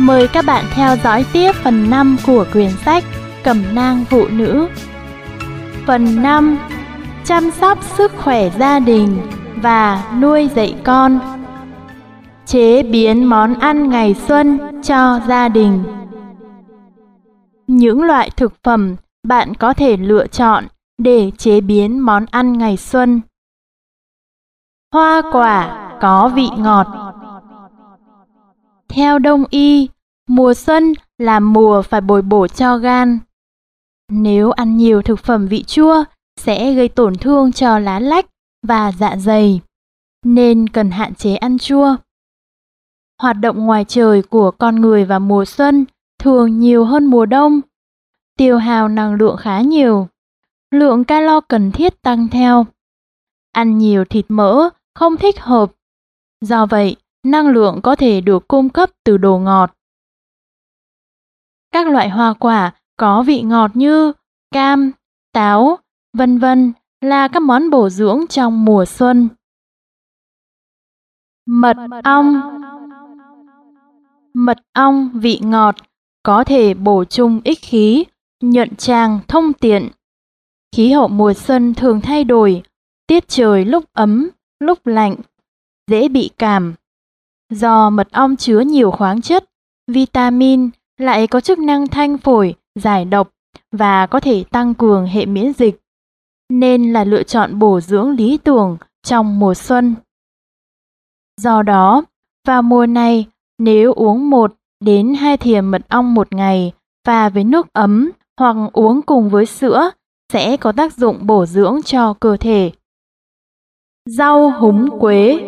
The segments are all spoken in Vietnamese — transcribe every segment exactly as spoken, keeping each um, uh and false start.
Mời các bạn theo dõi tiếp phần năm của quyển sách Cẩm nang phụ nữ. Phần năm: chăm sóc sức khỏe gia đình và nuôi dạy con. Chế biến món ăn ngày xuân cho gia đình. Những loại thực phẩm bạn có thể lựa chọn để chế biến món ăn ngày xuân. Hoa quả có vị ngọt. Theo Đông y, mùa xuân là mùa phải bồi bổ cho gan. Nếu ăn nhiều thực phẩm vị chua sẽ gây tổn thương cho lá lách và dạ dày, nên cần hạn chế ăn chua. Hoạt động ngoài trời của con người vào mùa xuân thường nhiều hơn mùa đông, tiêu hao năng lượng khá nhiều, lượng calo cần thiết tăng theo. Ăn nhiều thịt mỡ không thích hợp, do vậy năng lượng có thể được cung cấp từ đồ ngọt. Các loại hoa quả có vị ngọt như cam, táo, vân vân là các món bổ dưỡng trong mùa xuân. Mật ong. Mật ong vị ngọt, có thể bổ trung ích khí, nhuận tràng thông tiện. Khí hậu mùa xuân thường thay đổi, tiết trời lúc ấm, lúc lạnh, dễ bị cảm. Do mật ong chứa nhiều khoáng chất, vitamin, lại có chức năng thanh phổi, giải độc và có thể tăng cường hệ miễn dịch, nên là lựa chọn bổ dưỡng lý tưởng trong mùa xuân. Do đó, vào mùa này, nếu uống một đến hai thìa mật ong một ngày pha với nước ấm hoặc uống cùng với sữa sẽ có tác dụng bổ dưỡng cho cơ thể. Rau húng quế.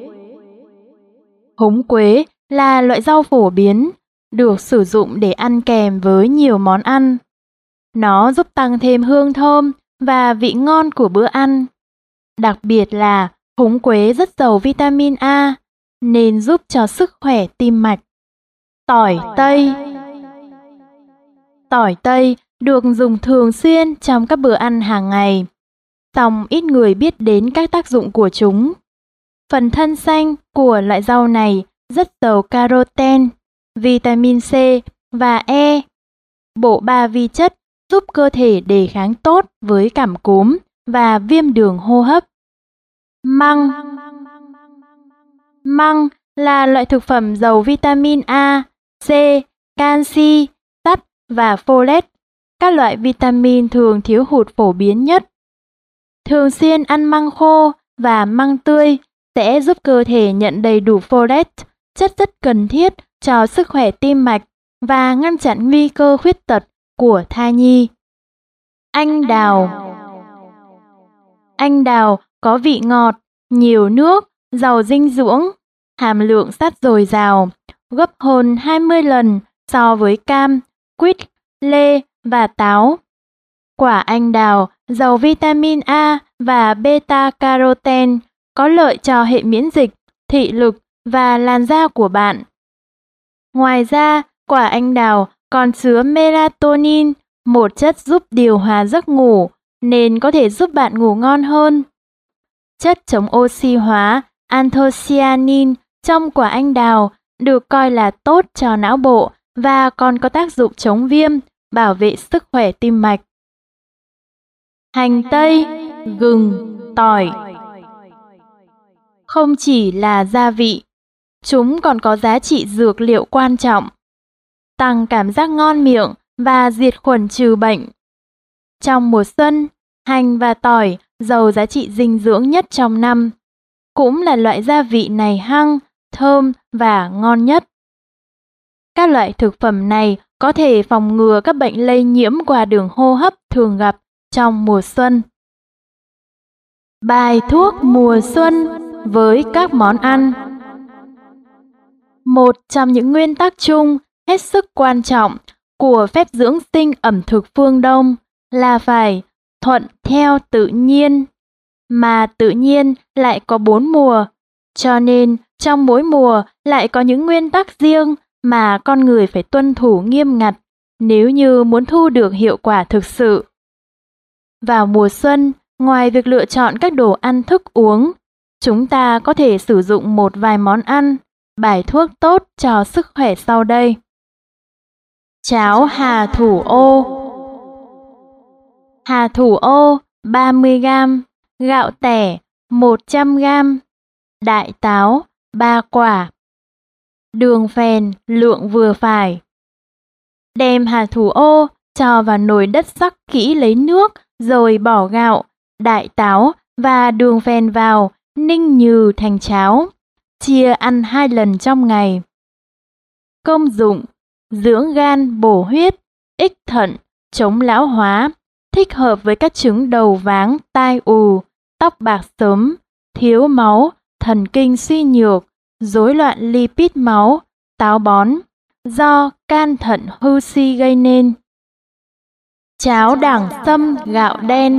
Húng quế là loại rau phổ biến, được sử dụng để ăn kèm với nhiều món ăn. Nó giúp tăng thêm hương thơm và vị ngon của bữa ăn. Đặc biệt là húng quế rất giàu vitamin A, nên giúp cho sức khỏe tim mạch. Tỏi tây. Tỏi tây được dùng thường xuyên trong các bữa ăn hàng ngày, song ít người biết đến các tác dụng của chúng. Phần thân xanh của loại rau này rất giàu caroten, vitamin C và E, bộ ba vi chất giúp cơ thể đề kháng tốt với cảm cúm và viêm đường hô hấp. Măng. Măng là loại thực phẩm giàu vitamin A, C, canxi, sắt và folate, các loại vitamin thường thiếu hụt phổ biến nhất. Thường xuyên ăn măng khô và măng tươi sẽ giúp cơ thể nhận đầy đủ folate, chất rất cần thiết cho sức khỏe tim mạch và ngăn chặn nguy cơ khuyết tật của thai nhi. Anh đào. Anh đào có vị ngọt, nhiều nước, giàu dinh dưỡng, hàm lượng sắt dồi dào, gấp hơn hai mươi lần so với cam, quýt, lê và táo. Quả anh đào giàu vitamin A và beta-carotene, có lợi cho hệ miễn dịch, thị lực và làn da của bạn. Ngoài ra, quả anh đào còn chứa melatonin, một chất giúp điều hòa giấc ngủ, nên có thể giúp bạn ngủ ngon hơn. Chất chống oxy hóa anthocyanin trong quả anh đào được coi là tốt cho não bộ và còn có tác dụng chống viêm, bảo vệ sức khỏe tim mạch. Hành tây, gừng, tỏi. Không chỉ là gia vị, chúng còn có giá trị dược liệu quan trọng, tăng cảm giác ngon miệng và diệt khuẩn trừ bệnh. Trong mùa xuân, hành và tỏi giàu giá trị dinh dưỡng nhất trong năm, cũng là loại gia vị này hăng, thơm và ngon nhất. Các loại thực phẩm này có thể phòng ngừa các bệnh lây nhiễm qua đường hô hấp thường gặp trong mùa xuân. Bài thuốc mùa xuân với các món ăn. Một trong những nguyên tắc chung hết sức quan trọng của phép dưỡng sinh ẩm thực phương Đông là phải thuận theo tự nhiên, mà tự nhiên lại có bốn mùa, cho nên trong mỗi mùa lại có những nguyên tắc riêng mà con người phải tuân thủ nghiêm ngặt nếu như muốn thu được hiệu quả thực sự. Vào mùa xuân, ngoài việc lựa chọn các đồ ăn thức uống, chúng ta có thể sử dụng một vài món ăn, bài thuốc tốt cho sức khỏe sau đây. Cháo hà thủ ô. Hà thủ ô ba mươi gam, gạo tẻ một trăm gam, đại táo ba quả, đường phèn lượng vừa phải. Đem hà thủ ô cho vào nồi đất sắc kỹ lấy nước, rồi bỏ gạo, đại táo và đường phèn vào, ninh nhừ thành cháo, chia ăn hai lần trong ngày. Công dụng: dưỡng gan bổ huyết, ích thận, chống lão hóa, thích hợp với các chứng đầu váng, tai ù, tóc bạc sớm, thiếu máu, thần kinh suy nhược, rối loạn lipid máu, táo bón, do can thận hư suy gây nên. Cháo đảng sâm gạo đen.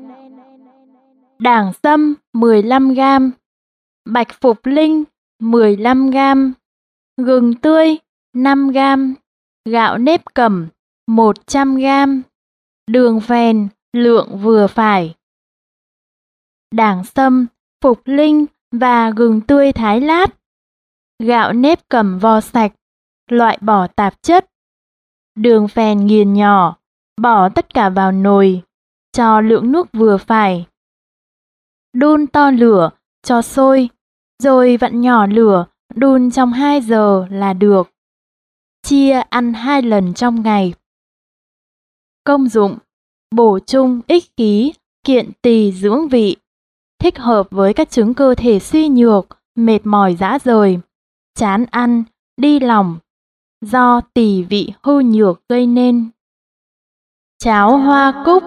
Đảng sâm mười lăm gam, bạch phục linh mười lăm gam, gừng tươi năm gam, gạo nếp cẩm một trăm gam, đường phèn lượng vừa phải. Đảng sâm, phục linh và gừng tươi thái lát. Gạo nếp cẩm vo sạch, loại bỏ tạp chất. Đường phèn nghiền nhỏ, bỏ tất cả vào nồi, cho lượng nước vừa phải. Đun to lửa, cho sôi, rồi vặn nhỏ lửa, đun trong hai giờ là được. Chia ăn hai lần trong ngày. Công dụng: bổ trung ích khí, kiện tỳ dưỡng vị, thích hợp với các chứng cơ thể suy nhược, mệt mỏi rã rời, chán ăn, đi lòng, do tỳ vị hư nhược gây nên. Cháo hoa cúc.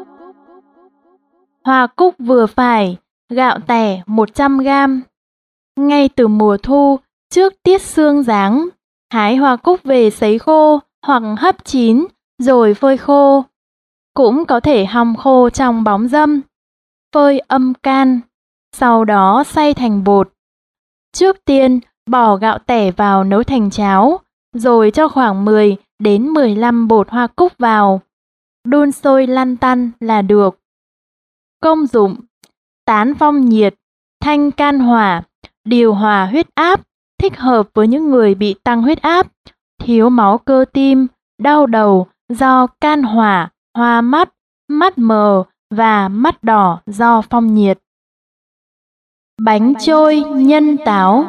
Hoa cúc vừa phải, gạo tẻ một trăm gam. Ngay từ mùa thu, trước tiết sương giáng, hái hoa cúc về sấy khô hoặc hấp chín rồi phơi khô. Cũng có thể hong khô trong bóng râm, phơi âm can, sau đó xay thành bột. Trước tiên bỏ gạo tẻ vào nấu thành cháo, rồi cho khoảng mười đến mười lăm bột hoa cúc vào. Đun sôi lăn tăn là được. Công dụng: tán phong nhiệt, thanh can hỏa, điều hòa huyết áp, thích hợp với những người bị tăng huyết áp, thiếu máu cơ tim, đau đầu do can hỏa, hoa mắt, mắt mờ và mắt đỏ do phong nhiệt. Bánh trôi nhân táo.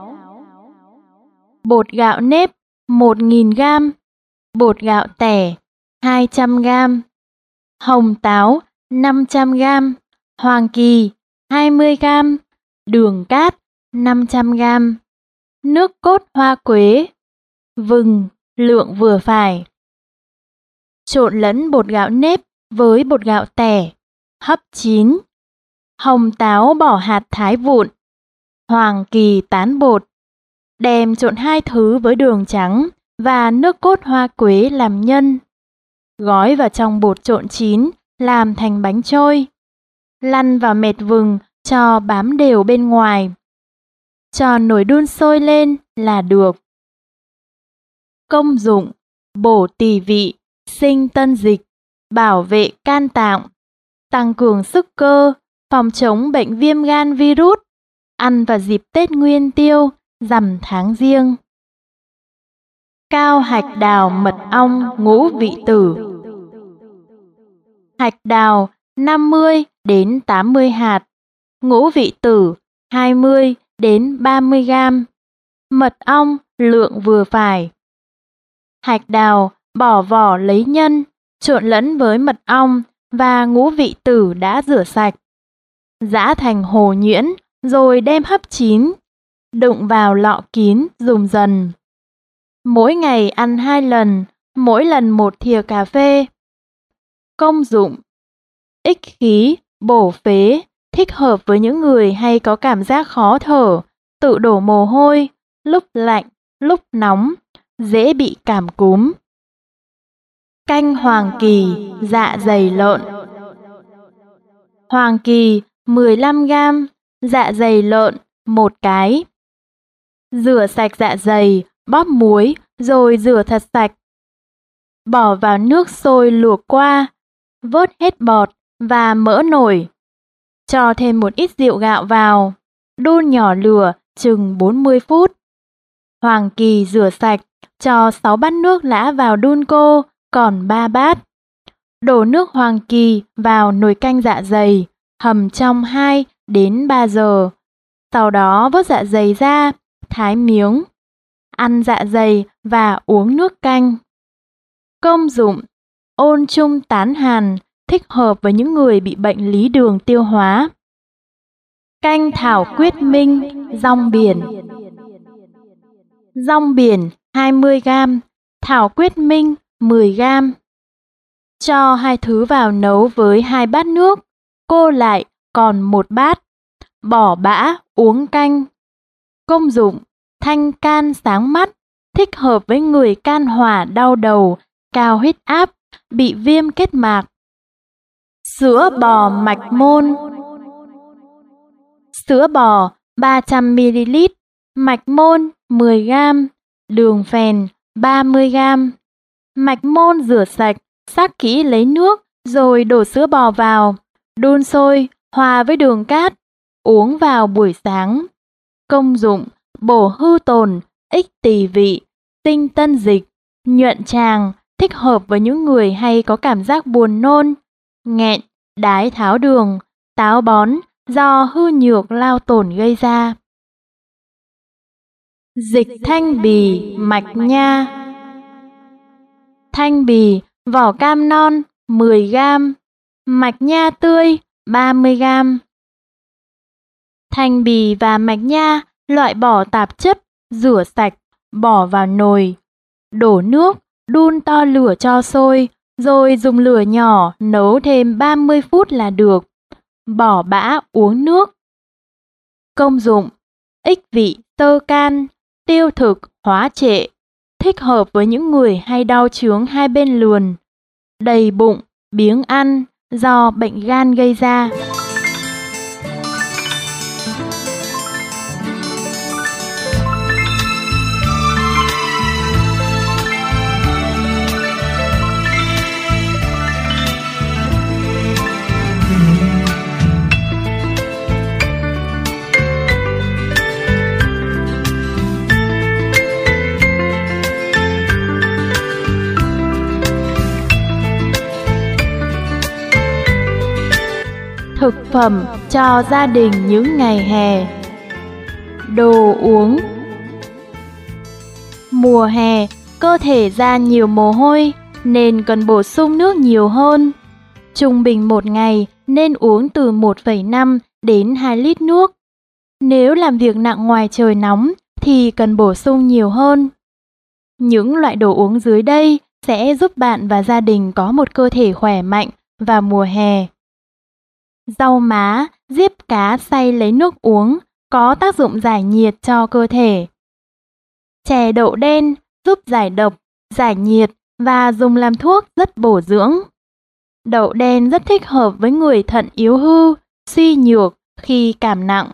Bột gạo nếp một nghìn gam, bột gạo tẻ hai trăm gam, hồng táo năm trăm gam, hoàng kỳ hai mươi gam, đường cát năm trăm gam, nước cốt hoa quế, vừng lượng vừa phải. Trộn lẫn bột gạo nếp với bột gạo tẻ, hấp chín. Hồng táo bỏ hạt thái vụn, hoàng kỳ tán bột. Đem trộn hai thứ với đường trắng và nước cốt hoa quế làm nhân. Gói vào trong bột trộn chín, làm thành bánh trôi. Lăn vào mệt vừng cho bám đều bên ngoài. Cho nồi đun sôi lên là được. Công dụng: bổ tỳ vị, sinh tân dịch, bảo vệ can tạng, tăng cường sức cơ, phòng chống bệnh viêm gan virus, ăn vào dịp Tết Nguyên Tiêu, rằm tháng Giêng. Cao hạch đào mật ong ngũ vị tử. Hạch đào năm mươi đến tám mươi hạt, ngũ vị tử hai mươi đến ba mươi gam, mật ong lượng vừa phải. Hạch đào bỏ vỏ lấy nhân, trộn lẫn với mật ong và ngũ vị tử đã rửa sạch. Giã thành hồ nhuyễn rồi đem hấp chín, đựng vào lọ kín dùng dần. Mỗi ngày ăn hai lần, mỗi lần một thìa cà phê. Công dụng: ích khí, bổ phế, thích hợp với những người hay có cảm giác khó thở, tự đổ mồ hôi, lúc lạnh, lúc nóng, dễ bị cảm cúm. Canh hoàng kỳ, dạ dày lợn. Hoàng kỳ mười lăm gam, dạ dày lợn một cái. Rửa sạch dạ dày, bóp muối rồi rửa thật sạch. Bỏ vào nước sôi luộc qua, vớt hết bọt và mỡ nổi. Cho thêm một ít rượu gạo vào, đun nhỏ lửa chừng bốn mươi phút. Hoàng Kỳ rửa sạch, cho sáu bát nước lã vào đun cô, còn ba bát. Đổ nước Hoàng Kỳ vào nồi canh dạ dày, hầm trong hai đến ba giờ. Sau đó vớt dạ dày ra, thái miếng, ăn dạ dày và uống nước canh. Công dụng: ôn trung tán hàn, thích hợp với những người bị bệnh lý đường tiêu hóa. Canh thảo quyết minh, rong biển. Rong biển hai mươi gam, thảo quyết minh mười gam. Cho hai thứ vào nấu với hai bát nước, cô lại còn một bát. Bỏ bã, uống canh. Công dụng: thanh can sáng mắt, thích hợp với người can hỏa đau đầu, cao huyết áp, bị viêm kết mạc. Sữa bò mạch môn. Sữa bò ba trăm mi li lít, mạch môn mười gam, đường phèn ba mươi gam. Mạch môn rửa sạch, sắc kỹ lấy nước, rồi đổ sữa bò vào, đun sôi, hòa với đường cát, uống vào buổi sáng. Công dụng: bổ hư tồn, ích tỳ vị, tinh tân dịch, nhuận tràng, thích hợp với những người hay có cảm giác buồn nôn, nghẹn, đái tháo đường, táo bón do hư nhược lao tổn gây ra. Dịch thanh bì, mạch nha. Thanh bì, vỏ cam non mười gam, mạch nha tươi ba mươi gam. Thanh bì và mạch nha loại bỏ tạp chất, rửa sạch, bỏ vào nồi. Đổ nước, đun to lửa cho sôi, rồi dùng lửa nhỏ nấu thêm ba mươi phút là được. Bỏ bã uống nước. Công dụng: ích vị xơ can, tiêu thực, hóa trệ, thích hợp với những người hay đau chướng hai bên lườn, đầy bụng, biếng ăn do bệnh gan gây ra. Thực phẩm cho gia đình những ngày hè. Đồ uống. Mùa hè, cơ thể ra nhiều mồ hôi nên cần bổ sung nước nhiều hơn. Trung bình một ngày nên uống từ một phẩy năm đến hai lít nước. Nếu làm việc nặng ngoài trời nóng thì cần bổ sung nhiều hơn. Những loại đồ uống dưới đây sẽ giúp bạn và gia đình có một cơ thể khỏe mạnh vào mùa hè. Rau má, diếp cá xay lấy nước uống, có tác dụng giải nhiệt cho cơ thể. Chè đậu đen giúp giải độc, giải nhiệt và dùng làm thuốc rất bổ dưỡng. Đậu đen rất thích hợp với người thận yếu hư, suy nhược khi cảm nặng.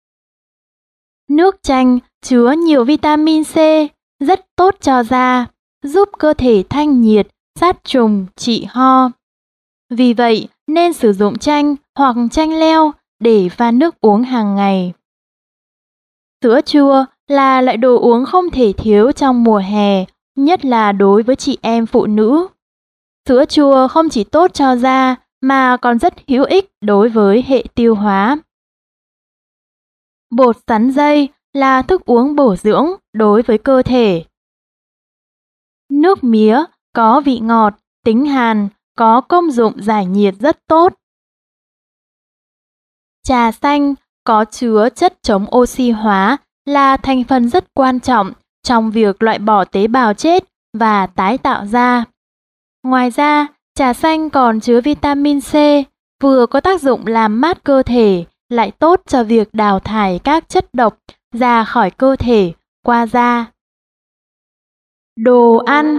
Nước chanh chứa nhiều vitamin C, rất tốt cho da, giúp cơ thể thanh nhiệt, sát trùng, trị ho. Vì vậy, nên sử dụng chanh hoặc chanh leo để pha nước uống hàng ngày. Sữa chua là loại đồ uống không thể thiếu trong mùa hè, nhất là đối với chị em phụ nữ. Sữa chua không chỉ tốt cho da mà còn rất hữu ích đối với hệ tiêu hóa. Bột sắn dây là thức uống bổ dưỡng đối với cơ thể. Nước mía có vị ngọt, tính hàn, có công dụng giải nhiệt rất tốt. Trà xanh có chứa chất chống oxy hóa là thành phần rất quan trọng trong việc loại bỏ tế bào chết và tái tạo da. Ngoài ra, trà xanh còn chứa vitamin C, vừa có tác dụng làm mát cơ thể, lại tốt cho việc đào thải các chất độc ra khỏi cơ thể qua da. Đồ ăn.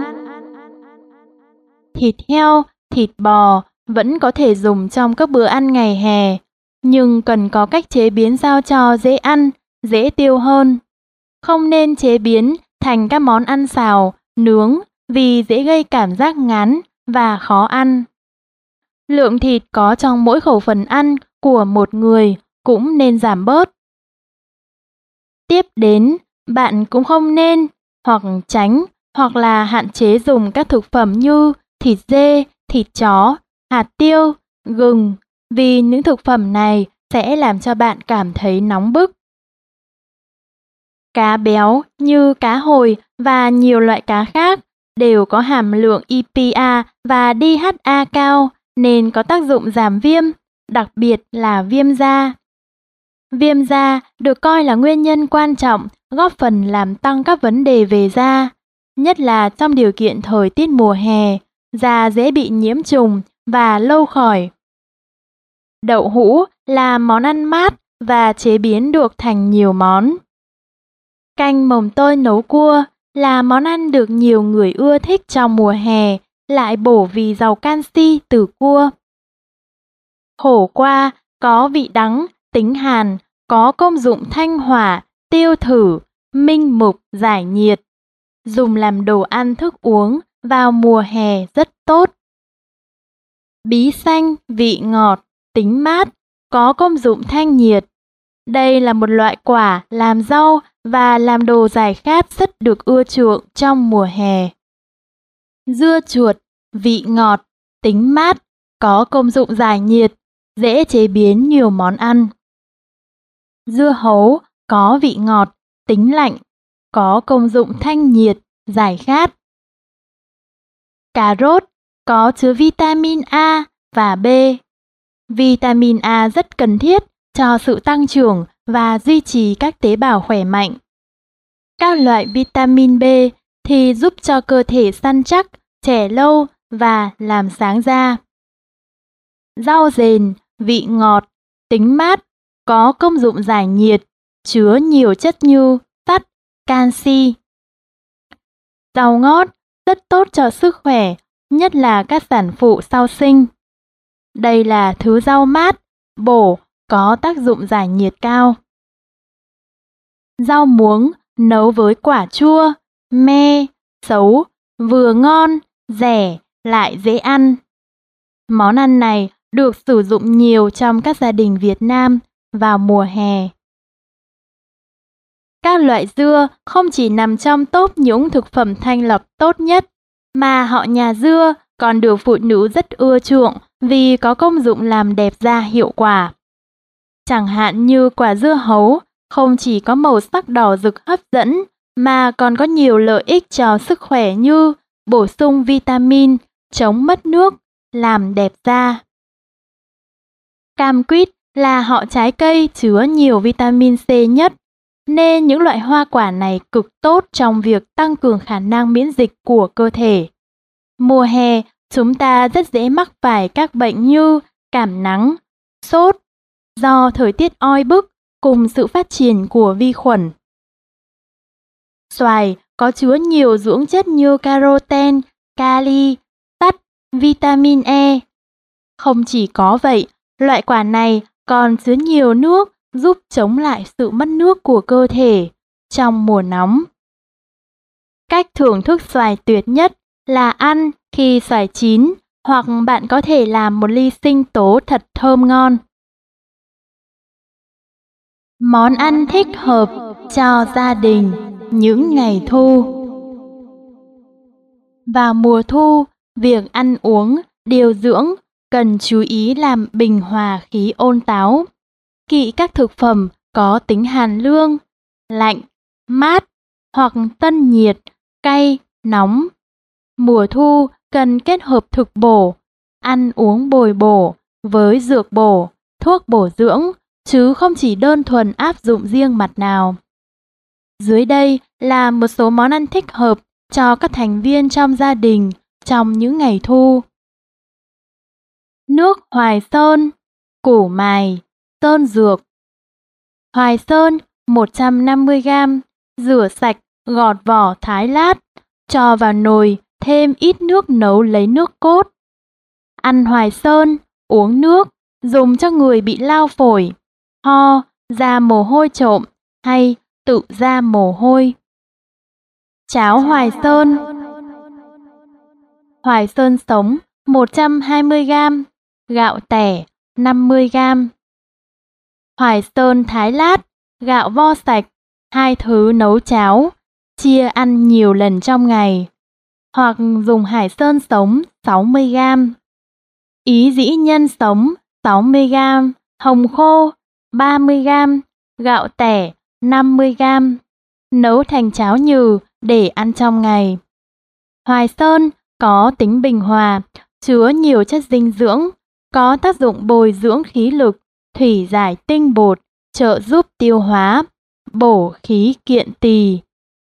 Thịt heo, thịt bò vẫn có thể dùng trong các bữa ăn ngày hè, nhưng cần có cách chế biến sao cho dễ ăn, dễ tiêu hơn. Không nên chế biến thành các món ăn xào, nướng vì dễ gây cảm giác ngán và khó ăn. Lượng thịt có trong mỗi khẩu phần ăn của một người cũng nên giảm bớt. Tiếp đến Bạn cũng không nên hoặc tránh hoặc là hạn chế dùng các thực phẩm như thịt dê, thịt chó, hạt tiêu, gừng, vì những thực phẩm này sẽ làm cho bạn cảm thấy nóng bức. Cá béo như cá hồi và nhiều loại cá khác đều có hàm lượng e pê a và đê hát a cao nên có tác dụng giảm viêm, đặc biệt là viêm da. Viêm da được coi là nguyên nhân quan trọng góp phần làm tăng các vấn đề về da, nhất là trong điều kiện thời tiết mùa hè, da dễ bị nhiễm trùng và lâu khỏi. Đậu hũ là món ăn mát và chế biến được thành nhiều món. Canh mồng tơi nấu cua là món ăn được nhiều người ưa thích trong mùa hè, lại bổ vì giàu canxi từ cua. Khổ qua có vị đắng, tính hàn, có công dụng thanh hỏa, tiêu thử, minh mục, giải nhiệt. Dùng làm đồ ăn thức uống vào mùa hè rất tốt. Bí xanh vị ngọt, tính mát, có công dụng thanh nhiệt. Đây là một loại quả làm rau và làm đồ giải khát rất được ưa chuộng trong mùa hè. Dưa chuột, vị ngọt, tính mát, có công dụng giải nhiệt, dễ chế biến nhiều món ăn. Dưa hấu có vị ngọt, tính lạnh, có công dụng thanh nhiệt, giải khát. Cà rốt có chứa vitamin A và B. Vitamin A rất cần thiết cho sự tăng trưởng và duy trì các tế bào khỏe mạnh. Các loại vitamin B thì giúp cho cơ thể săn chắc, trẻ lâu và làm sáng da. Rau dền, vị ngọt, tính mát, có công dụng giải nhiệt, chứa nhiều chất như sắt, canxi. Rau ngót rất tốt cho sức khỏe, nhất là các sản phụ sau sinh. Đây là thứ rau mát, bổ, có tác dụng giải nhiệt cao. Rau muống nấu với quả chua, me, sấu, vừa ngon, rẻ, lại dễ ăn. Món ăn này được sử dụng nhiều trong các gia đình Việt Nam vào mùa hè. Các loại dưa không chỉ nằm trong top những thực phẩm thanh lọc tốt nhất, mà họ nhà dưa còn được phụ nữ rất ưa chuộng vì có công dụng làm đẹp da hiệu quả. Chẳng hạn như quả dưa hấu không chỉ có màu sắc đỏ rực hấp dẫn mà còn có nhiều lợi ích cho sức khỏe như bổ sung vitamin, chống mất nước, làm đẹp da. Cam quýt là họ trái cây chứa nhiều vitamin C nhất, nên những loại hoa quả này cực tốt trong việc tăng cường khả năng miễn dịch của cơ thể. Mùa hè, chúng ta rất dễ mắc phải các bệnh như cảm nắng, sốt, do thời tiết oi bức cùng sự phát triển của vi khuẩn. Xoài có chứa nhiều dưỡng chất như caroten, kali, sắt, vitamin E. Không chỉ có vậy, loại quả này còn chứa nhiều nước giúp chống lại sự mất nước của cơ thể trong mùa nóng. Cách thưởng thức xoài tuyệt nhất là ăn khi xoài chín, hoặc bạn có thể làm một ly sinh tố thật thơm ngon. Món ăn thích hợp cho gia đình những ngày thu. Vào mùa thu, việc ăn uống, điều dưỡng cần chú ý làm bình hòa khí ôn táo. Kỵ các thực phẩm có tính hàn lương, lạnh, mát hoặc tân nhiệt, cay, nóng. Mùa thu cần kết hợp thực bổ, ăn uống bồi bổ với dược bổ, thuốc bổ dưỡng, chứ không chỉ đơn thuần áp dụng riêng mặt nào. Dưới đây là một số món ăn thích hợp cho các thành viên trong gia đình trong những ngày thu. Nước Hoài Sơn, củ mài, sơn dược. Hoài sơn một trăm năm mươi gam, rửa sạch, gọt vỏ thái lát, cho vào nồi, thêm ít nước nấu lấy nước cốt. Ăn hoài sơn, uống nước, dùng cho người bị lao phổi, ho, ra mồ hôi trộm hay tự ra mồ hôi. Cháo hoài sơn. Hoài sơn sống một trăm hai mươi gam, gạo tẻ năm mươi gam. Hoài sơn thái lát, gạo vo sạch hai thứ nấu cháo, chia ăn nhiều lần trong ngày. Hoặc dùng hải sơn sống sáu mươi gam, ý dĩ nhân sống sáu mươi gam, hồng khô ba mươi gam, gạo tẻ năm mươi gam, nấu thành cháo nhừ để ăn trong ngày. Hoài sơn có tính bình hòa, chứa nhiều chất dinh dưỡng, có tác dụng bồi dưỡng khí lực, thủy giải tinh bột, trợ giúp tiêu hóa, bổ khí kiện tỳ.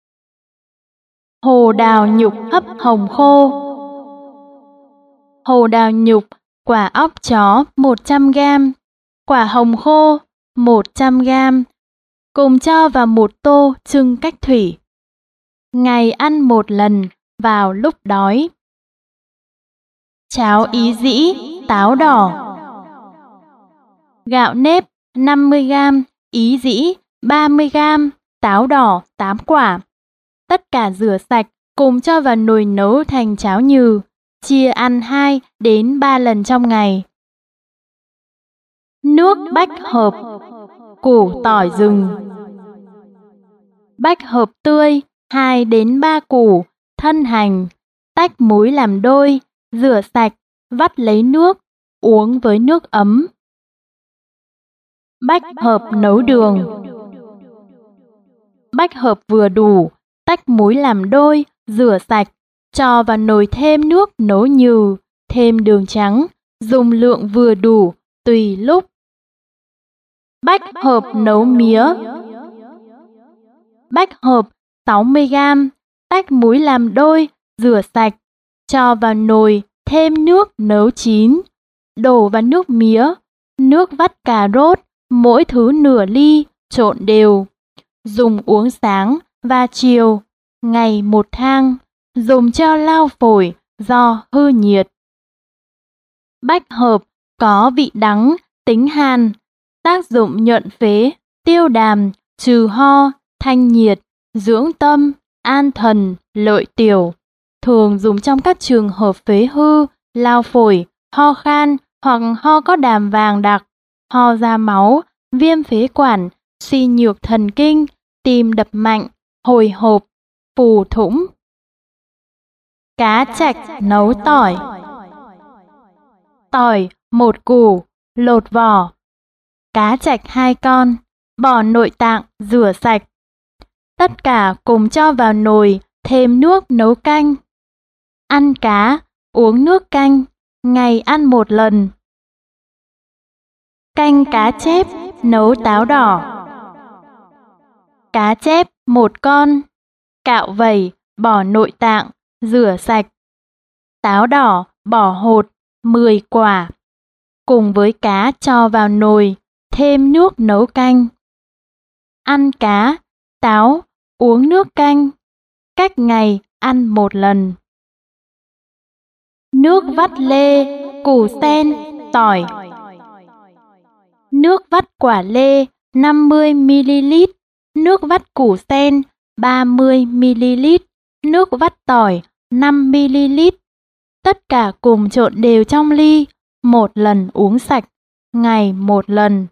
Hồ đào nhục hấp hồng khô. Hồ đào nhục, quả óc chó một trăm gam, quả hồng khô một trăm gam, cùng cho vào một tô trưng cách thủy. Ngày ăn một lần vào lúc đói. Cháo ý dĩ, táo đỏ. Gạo nếp năm mươi gam, ý dĩ ba mươi gam, táo đỏ tám quả. Tất cả rửa sạch cùng cho vào nồi nấu thành cháo nhừ, chia ăn hai đến ba lần trong ngày. Nước bách hợp, củ tỏi rừng. Bách hợp tươi hai đến ba củ, thân hành, tách múi làm đôi, rửa sạch, vắt lấy nước, uống với nước ấm. Bách hợp nấu đường. Bách hợp vừa đủ, tách múi làm đôi, rửa sạch, cho vào nồi thêm nước nấu nhừ, thêm đường trắng, dùng lượng vừa đủ, tùy lúc. Bách hợp nấu mía. Bách hợp sáu mươi gam, tách múi làm đôi, rửa sạch, cho vào nồi, thêm nước nấu chín, đổ vào nước mía, nước vắt cà rốt, mỗi thứ nửa ly, trộn đều. Dùng uống sáng và chiều, ngày một thang, dùng cho lao phổi do hư nhiệt. Bách hợp có vị đắng, tính hàn, tác dụng nhuận phế, tiêu đàm, trừ ho, thanh nhiệt, dưỡng tâm, an thần, lợi tiểu. Thường dùng trong các trường hợp phế hư, lao phổi, ho khan hoặc ho có đàm vàng đặc, ho ra máu, viêm phế quản, suy nhược thần kinh, tim đập mạnh, hồi hộp, phù thủng. Cá trạch nấu tỏi. Tỏi một củ, lột vỏ. Cá trạch hai con, bỏ nội tạng, rửa sạch. Tất cả cùng cho vào nồi, thêm nước nấu canh. Ăn cá, uống nước canh, ngày ăn một lần. Canh cá chép nấu táo đỏ. Cá chép một con, cạo vẩy, bỏ nội tạng, rửa sạch. Táo đỏ bỏ hột mười quả. Cùng với cá cho vào nồi, thêm nước nấu canh. Ăn cá, táo, uống nước canh, cách ngày ăn một lần. Nước vắt lê, củ sen, tỏi. Nước vắt quả lê năm mươi mi li lít, nước vắt củ sen ba mươi mi li lít, nước vắt tỏi năm mi li lít. Tất cả cùng trộn đều trong ly, một lần uống sạch, ngày một lần.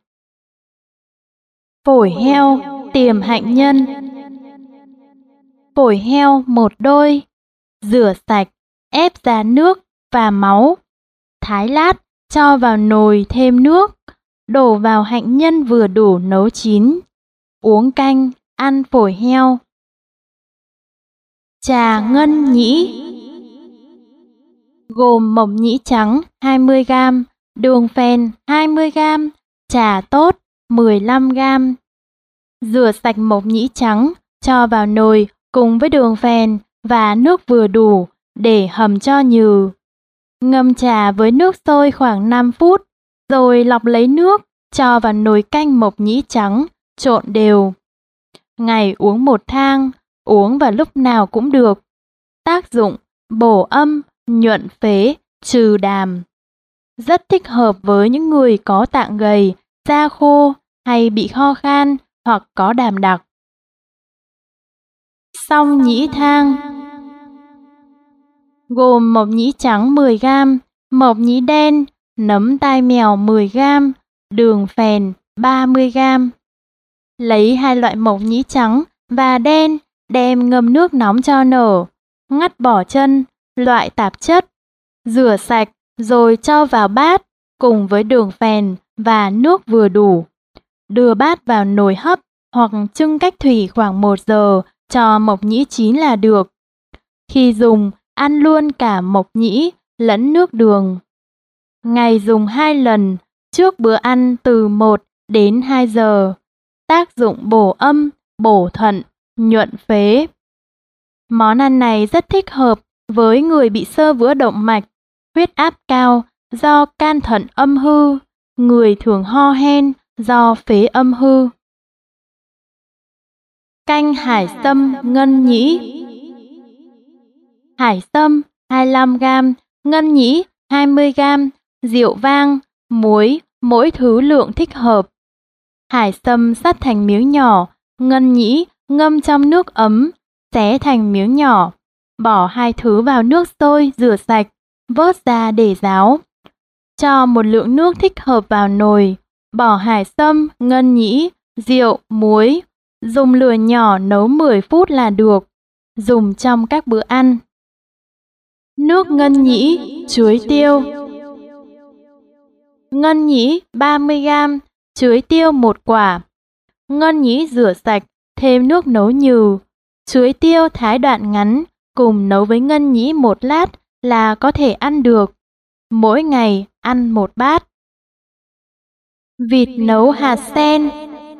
Phổi heo, tiềm hạnh nhân. Phổi heo một đôi, rửa sạch, ép ra nước và máu. Thái lát, cho vào nồi thêm nước, đổ vào hạnh nhân vừa đủ nấu chín. Uống canh, ăn phổi heo. Trà ngân nhĩ. Gồm mộc nhĩ trắng hai mươi gam, đường phèn hai mươi gam, trà tốt mười lăm gam. Rửa sạch mộc nhĩ trắng, cho vào nồi cùng với đường phèn và nước vừa đủ để hầm cho nhừ. Ngâm trà với nước sôi khoảng năm phút, rồi lọc lấy nước, cho vào nồi canh mộc nhĩ trắng, trộn đều. Ngày uống một thang, uống vào lúc nào cũng được. Tác dụng bổ âm, nhuận phế, trừ đàm. Rất thích hợp với những người có tạng gầy, da khô hay bị ho khan hoặc có đàm đặc. Song nhĩ thang. Gồm mộc nhĩ trắng mười gam, mộc nhĩ đen, nấm tai mèo mười gam, đường phèn ba mươi gam. Lấy hai loại mộc nhĩ trắng và đen đem ngâm nước nóng cho nở, ngắt bỏ chân, loại tạp chất, rửa sạch rồi cho vào bát cùng với đường phèn và nước vừa đủ. Đưa bát vào nồi hấp hoặc chưng cách thủy khoảng một giờ cho mộc nhĩ chín là được. Khi dùng, ăn luôn cả mộc nhĩ lẫn nước đường. Ngày dùng hai lần, trước bữa ăn từ một đến hai giờ. Tác dụng bổ âm, bổ thận, nhuận phế. Món ăn này rất thích hợp với người bị xơ vữa động mạch, huyết áp cao do can thận âm hư, người thường ho hen do phế âm hư. Canh hải sâm ngân nhĩ. Hải sâm hai mươi lăm gam, ngân nhĩ hai mươi gam, rượu vang, muối, mỗi thứ lượng thích hợp. Hải sâm cắt thành miếng nhỏ, ngân nhĩ ngâm trong nước ấm, xé thành miếng nhỏ, bỏ hai thứ vào nước sôi rửa sạch, vớt ra để ráo. Cho một lượng nước thích hợp vào nồi, bỏ hải sâm, ngân nhĩ, rượu, muối, dùng lửa nhỏ nấu mười phút là được, dùng trong các bữa ăn. Nước ngân nhĩ, chuối tiêu. Ngân nhĩ ba mươi gam, chuối tiêu một quả. Ngân nhĩ rửa sạch, thêm nước nấu nhừ. Chuối tiêu thái đoạn ngắn, cùng nấu với ngân nhĩ một lát là có thể ăn được. Mỗi ngày ăn một bát. Vịt nấu hạt sen.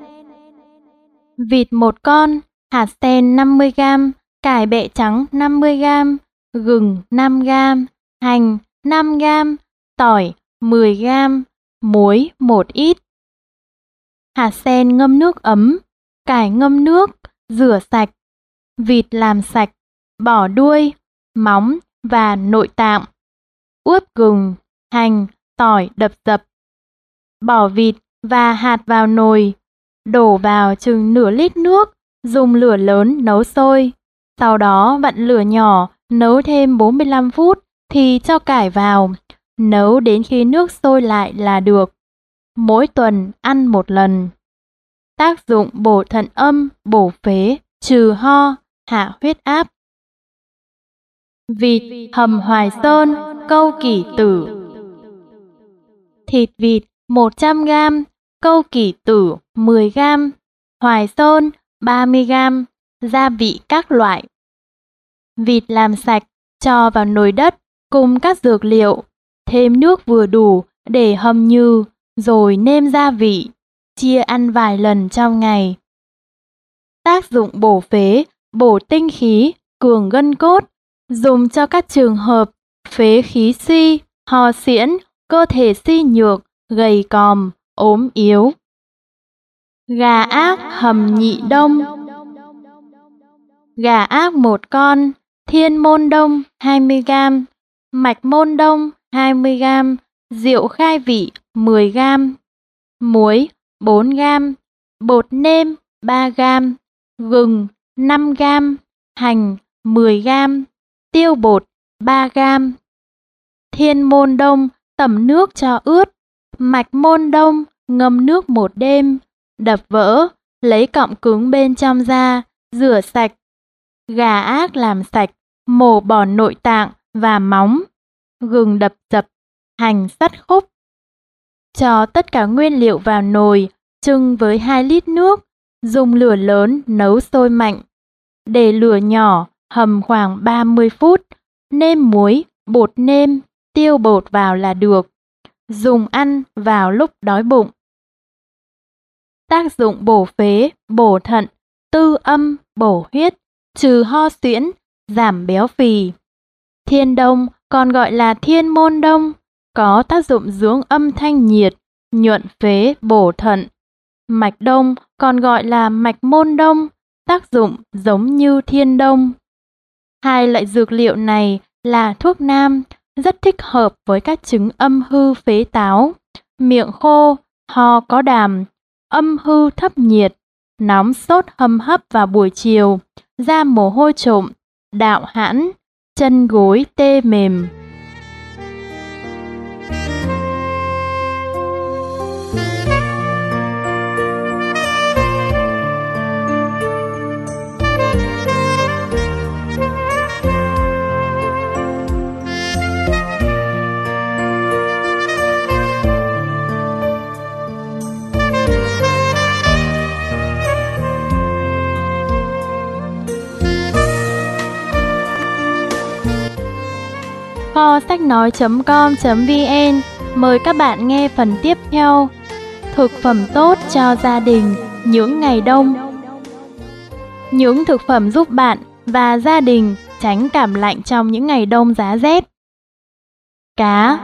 Vịt một con, hạt sen năm mươi gam, cải bẹ trắng năm mươi gam, gừng năm gam, hành năm gam, tỏi mười gam, muối một ít. Hạt sen ngâm nước ấm, cải ngâm nước, rửa sạch. Vịt làm sạch, bỏ đuôi, móng và nội tạng. Ướp gừng, hành, tỏi đập dập. Bỏ vịt và hạt vào nồi, đổ vào chừng nửa lít nước, dùng lửa lớn nấu sôi. Sau đó vặn lửa nhỏ, nấu thêm bốn mươi lăm phút thì cho cải vào, nấu đến khi nước sôi lại là được. Mỗi tuần ăn một lần. Tác dụng bổ thận âm, bổ phế, trừ ho, hạ huyết áp. Vịt hầm Hoài Sơn, câu kỷ tử. Thịt vịt một trăm gam, câu kỷ tử mười gam, Hoài Sơn ba mươi gam, gia vị các loại. Vịt làm sạch, cho vào nồi đất cùng các dược liệu, thêm nước vừa đủ để hầm nhừ, rồi nêm gia vị, chia ăn vài lần trong ngày. Tác dụng bổ phế, bổ tinh khí, cường gân cốt, dùng cho các trường hợp phế khí suy, ho xiễn, cơ thể suy nhược, gầy còm, ốm yếu. Gà ác hầm nhị đông. Gà ác một con, thiên môn đông hai mươi gam, mạch môn đông hai mươi gam, rượu khai vị mười gam, muối bốn gam, bột nêm ba gam, gừng năm gam, hành mười gam, tiêu bột ba gam. Thiên môn đông tẩm nước cho ướt, mạch môn đông ngâm nước một đêm, đập vỡ, lấy cọng cứng bên trong ra, rửa sạch. Gà ác làm sạch, mổ bỏ nội tạng và móng, gừng đập dập, hành sắt khúc. Cho tất cả nguyên liệu vào nồi, chưng với hai lít nước, dùng lửa lớn nấu sôi mạnh. Để lửa nhỏ, hầm khoảng ba mươi phút, nêm muối, bột nêm, tiêu bột vào là được. Dùng ăn vào lúc đói bụng. Tác dụng bổ phế, bổ thận, tư âm, bổ huyết, trừ ho suyễn, giảm béo phì. Thiên đông còn gọi là thiên môn đông, có tác dụng dưỡng âm thanh nhiệt, nhuận phế, bổ thận. Mạch đông còn gọi là mạch môn đông, tác dụng giống như thiên đông. Hai loại dược liệu này là thuốc nam, rất thích hợp với các chứng âm hư phế táo, miệng khô, ho có đàm, âm hư thấp nhiệt, nóng sốt hâm hấp vào buổi chiều, da mồ hôi trộm, đạo hãn, chân gối tê mềm. kho sách nói chấm com chấm vn mời các bạn nghe phần tiếp theo. Thực phẩm tốt cho gia đình những ngày đông. Những thực phẩm giúp bạn và gia đình tránh cảm lạnh trong những ngày đông giá rét. Cá.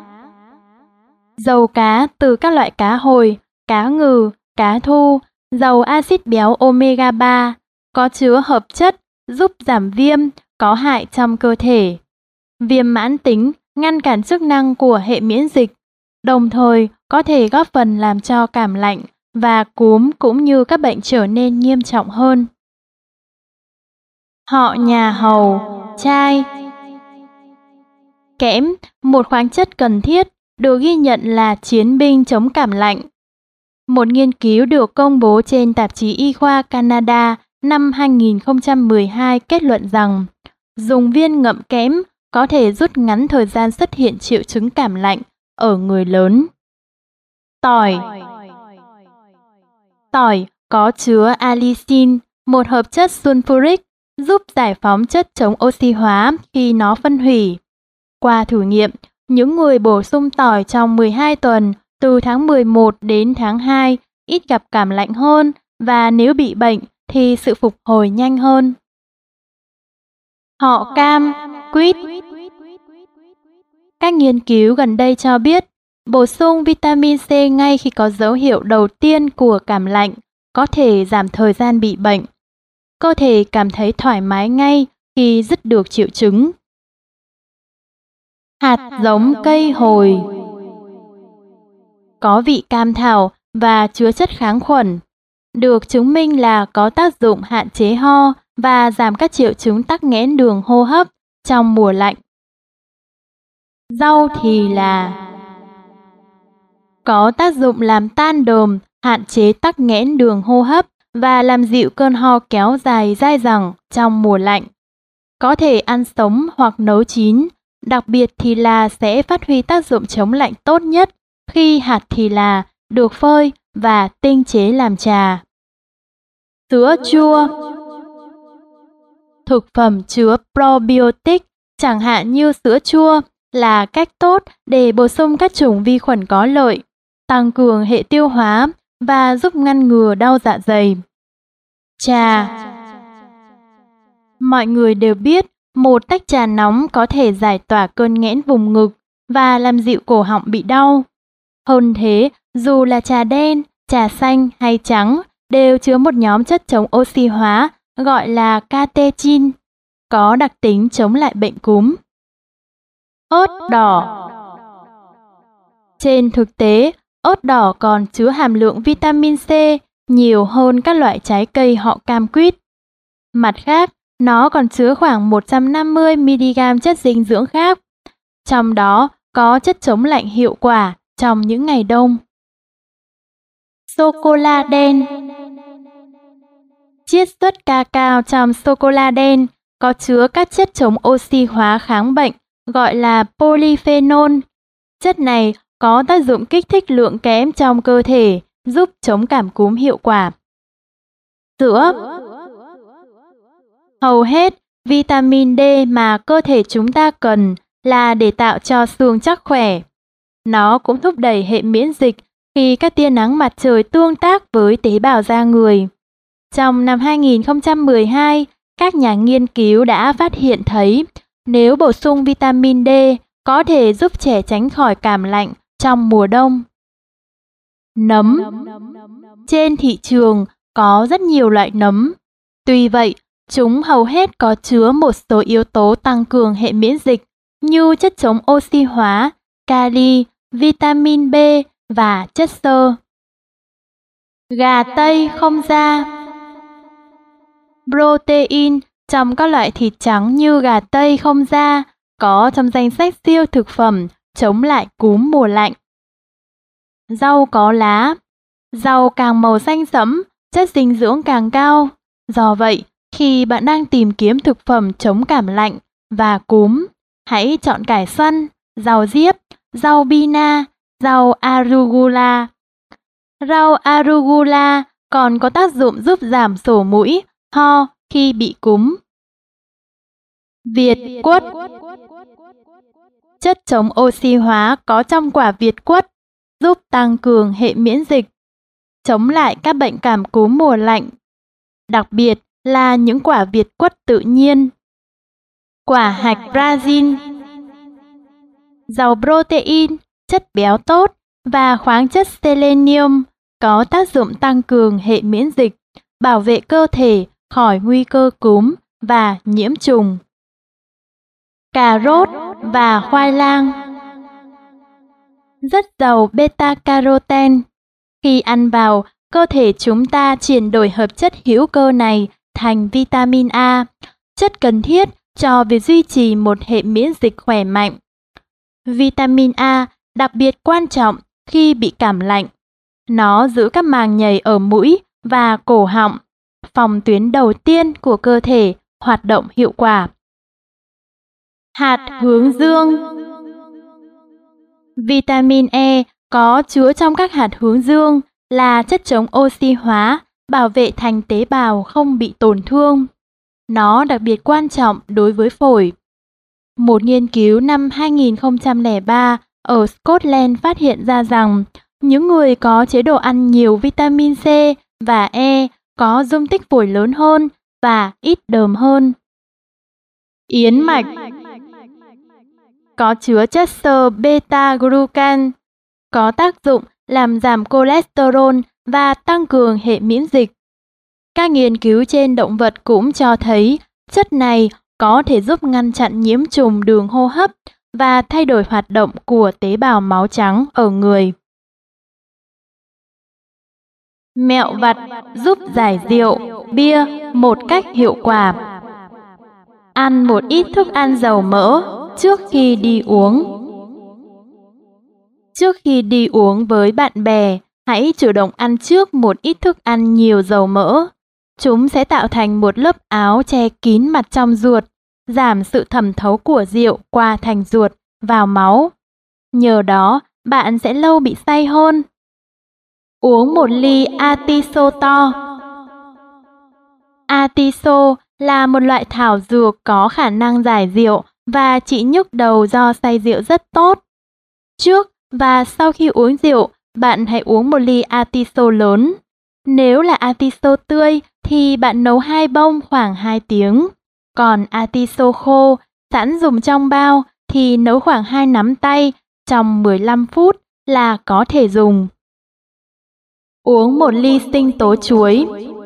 Dầu cá từ các loại cá hồi, cá ngừ, cá thu, giàu axit béo omega ba, có chứa hợp chất giúp giảm viêm có hại trong cơ thể. Viêm mãn tính ngăn cản chức năng của hệ miễn dịch, đồng thời có thể góp phần làm cho cảm lạnh và cúm cũng như các bệnh trở nên nghiêm trọng hơn. Họ nhà hầu, chai. Kẽm, một khoáng chất cần thiết, được ghi nhận là chiến binh chống cảm lạnh. Một nghiên cứu được công bố trên tạp chí Y khoa Canada năm hai nghìn không trăm mười hai kết luận rằng dùng viên ngậm kẽm có thể rút ngắn thời gian xuất hiện triệu chứng cảm lạnh ở người lớn. Tỏi. Tỏi có chứa allicin, một hợp chất sulfuric, giúp giải phóng chất chống oxy hóa khi nó phân hủy. Qua thử nghiệm, những người bổ sung tỏi trong mười hai tuần từ tháng mười một đến tháng hai ít gặp cảm lạnh hơn, và nếu bị bệnh thì sự phục hồi nhanh hơn. Họ cam, quýt. Các nghiên cứu gần đây cho biết, bổ sung vitamin C ngay khi có dấu hiệu đầu tiên của cảm lạnh có thể giảm thời gian bị bệnh. Cơ thể cảm thấy thoải mái ngay khi dứt được triệu chứng. Hạt giống cây hồi. Có vị cam thảo và chứa chất kháng khuẩn, được chứng minh là có tác dụng hạn chế ho và giảm các triệu chứng tắc nghẽn đường hô hấp trong mùa lạnh. Rau thì là có tác dụng làm tan đờm, hạn chế tắc nghẽn đường hô hấp và làm dịu cơn ho kéo dài dai dẳng trong mùa lạnh. Có thể ăn sống hoặc nấu chín, đặc biệt thì là sẽ phát huy tác dụng chống lạnh tốt nhất khi hạt thì là được phơi và tinh chế làm trà. Sữa chua. Thực phẩm chứa probiotic, chẳng hạn như sữa chua, là cách tốt để bổ sung các chủng vi khuẩn có lợi, tăng cường hệ tiêu hóa và giúp ngăn ngừa đau dạ dày. Trà. Mọi người đều biết một tách trà nóng có thể giải tỏa cơn nghẽn vùng ngực và làm dịu cổ họng bị đau. Hơn thế, dù là trà đen, trà xanh hay trắng đều chứa một nhóm chất chống oxy hóa gọi là catechin, có đặc tính chống lại bệnh cúm. Ớt đỏ. Trên thực tế, ớt đỏ còn chứa hàm lượng vitamin C nhiều hơn các loại trái cây họ cam quýt. Mặt khác, nó còn chứa khoảng một trăm năm mươi mi-li-gam chất dinh dưỡng khác, trong đó có chất chống lạnh hiệu quả trong những ngày đông. Sô-cô-la đen. Chiết xuất cacao trong sô-cô-la đen có chứa các chất chống oxy hóa kháng bệnh gọi là polyphenol. Chất này có tác dụng kích thích lượng kẽm trong cơ thể, giúp chống cảm cúm hiệu quả. Sữa. Hầu hết vitamin D mà cơ thể chúng ta cần là để tạo cho xương chắc khỏe. Nó cũng thúc đẩy hệ miễn dịch khi các tia nắng mặt trời tương tác với tế bào da người. Trong năm hai nghìn không trăm mười hai, các nhà nghiên cứu đã phát hiện thấy nếu bổ sung vitamin D có thể giúp trẻ tránh khỏi cảm lạnh trong mùa đông. Nấm. Trên thị trường có rất nhiều loại nấm. Tuy vậy, chúng hầu hết có chứa một số yếu tố tăng cường hệ miễn dịch như chất chống oxy hóa, kali, vitamin B và chất xơ. Gà Tây không da. Protein trong các loại thịt trắng như gà Tây không da có trong danh sách siêu thực phẩm chống lại cúm mùa lạnh. Rau có lá. Rau càng màu xanh sẫm, chất dinh dưỡng càng cao. Do vậy, khi bạn đang tìm kiếm thực phẩm chống cảm lạnh và cúm, hãy chọn cải xoăn, rau diếp, rau bina, rau arugula. Rau arugula còn có tác dụng giúp giảm sổ mũi, ho khi bị cúm. Việt quất. Chất chống oxy hóa có trong quả việt quất giúp tăng cường hệ miễn dịch, chống lại các bệnh cảm cúm mùa lạnh, đặc biệt là những quả việt quất tự nhiên. Quả hạch Brazil giàu protein, chất béo tốt và khoáng chất selenium có tác dụng tăng cường hệ miễn dịch, bảo vệ cơ thể khỏi nguy cơ cúm và nhiễm trùng. Cà rốt và khoai lang rất giàu beta-carotene. Khi ăn vào, cơ thể chúng ta chuyển đổi hợp chất hữu cơ này thành vitamin A, chất cần thiết cho việc duy trì một hệ miễn dịch khỏe mạnh. Vitamin A đặc biệt quan trọng khi bị cảm lạnh. Nó giữ các màng nhầy ở mũi và cổ họng, phòng tuyến đầu tiên của cơ thể hoạt động hiệu quả. Hạt hướng dương Vitamin E có chứa trong các hạt hướng dương là chất chống oxy hóa, bảo vệ thành tế bào không bị tổn thương. Nó đặc biệt quan trọng đối với phổi. Một nghiên cứu năm hai nghìn không trăm lẻ ba ở Scotland phát hiện ra rằng những người có chế độ ăn nhiều vitamin C và E có dung tích phổi lớn hơn và ít đờm hơn. Yến mạch có chứa chất xơ beta-glucan, có tác dụng làm giảm cholesterol và tăng cường hệ miễn dịch. Các nghiên cứu trên động vật cũng cho thấy chất này có thể giúp ngăn chặn nhiễm trùng đường hô hấp và thay đổi hoạt động của tế bào máu trắng ở người. Mẹo vặt giúp giải rượu, bia một cách hiệu quả. Ăn một ít thức ăn giàu mỡ trước khi đi uống. Trước khi đi uống với bạn bè, hãy chủ động ăn trước một ít thức ăn nhiều dầu mỡ. Chúng sẽ tạo thành một lớp áo che kín mặt trong ruột, giảm sự thẩm thấu của rượu qua thành ruột vào máu. Nhờ đó, bạn sẽ lâu bị say hơn. Uống một ly atiso to. Atiso là một loại thảo dược có khả năng giải rượu và trị nhức đầu do say rượu rất tốt. Trước và sau khi uống rượu, bạn hãy uống một ly atiso lớn. Nếu là atiso tươi thì bạn nấu hai bông khoảng hai tiếng. Còn atiso khô, sẵn dùng trong bao thì nấu khoảng hai nắm tay trong mười lăm phút là có thể dùng. Uống một ly sinh tố chuối.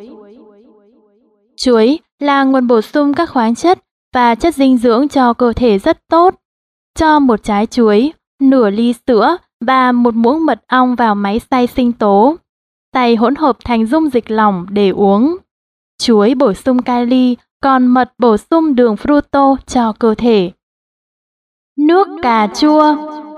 Chuối là nguồn bổ sung các khoáng chất và chất dinh dưỡng cho cơ thể rất tốt. Cho một trái chuối, nửa ly sữa và một muỗng mật ong vào máy xay sinh tố. Xay hỗn hợp thành dung dịch lỏng để uống. Chuối bổ sung kali, còn mật bổ sung đường fructose cho cơ thể. Nước cà chua.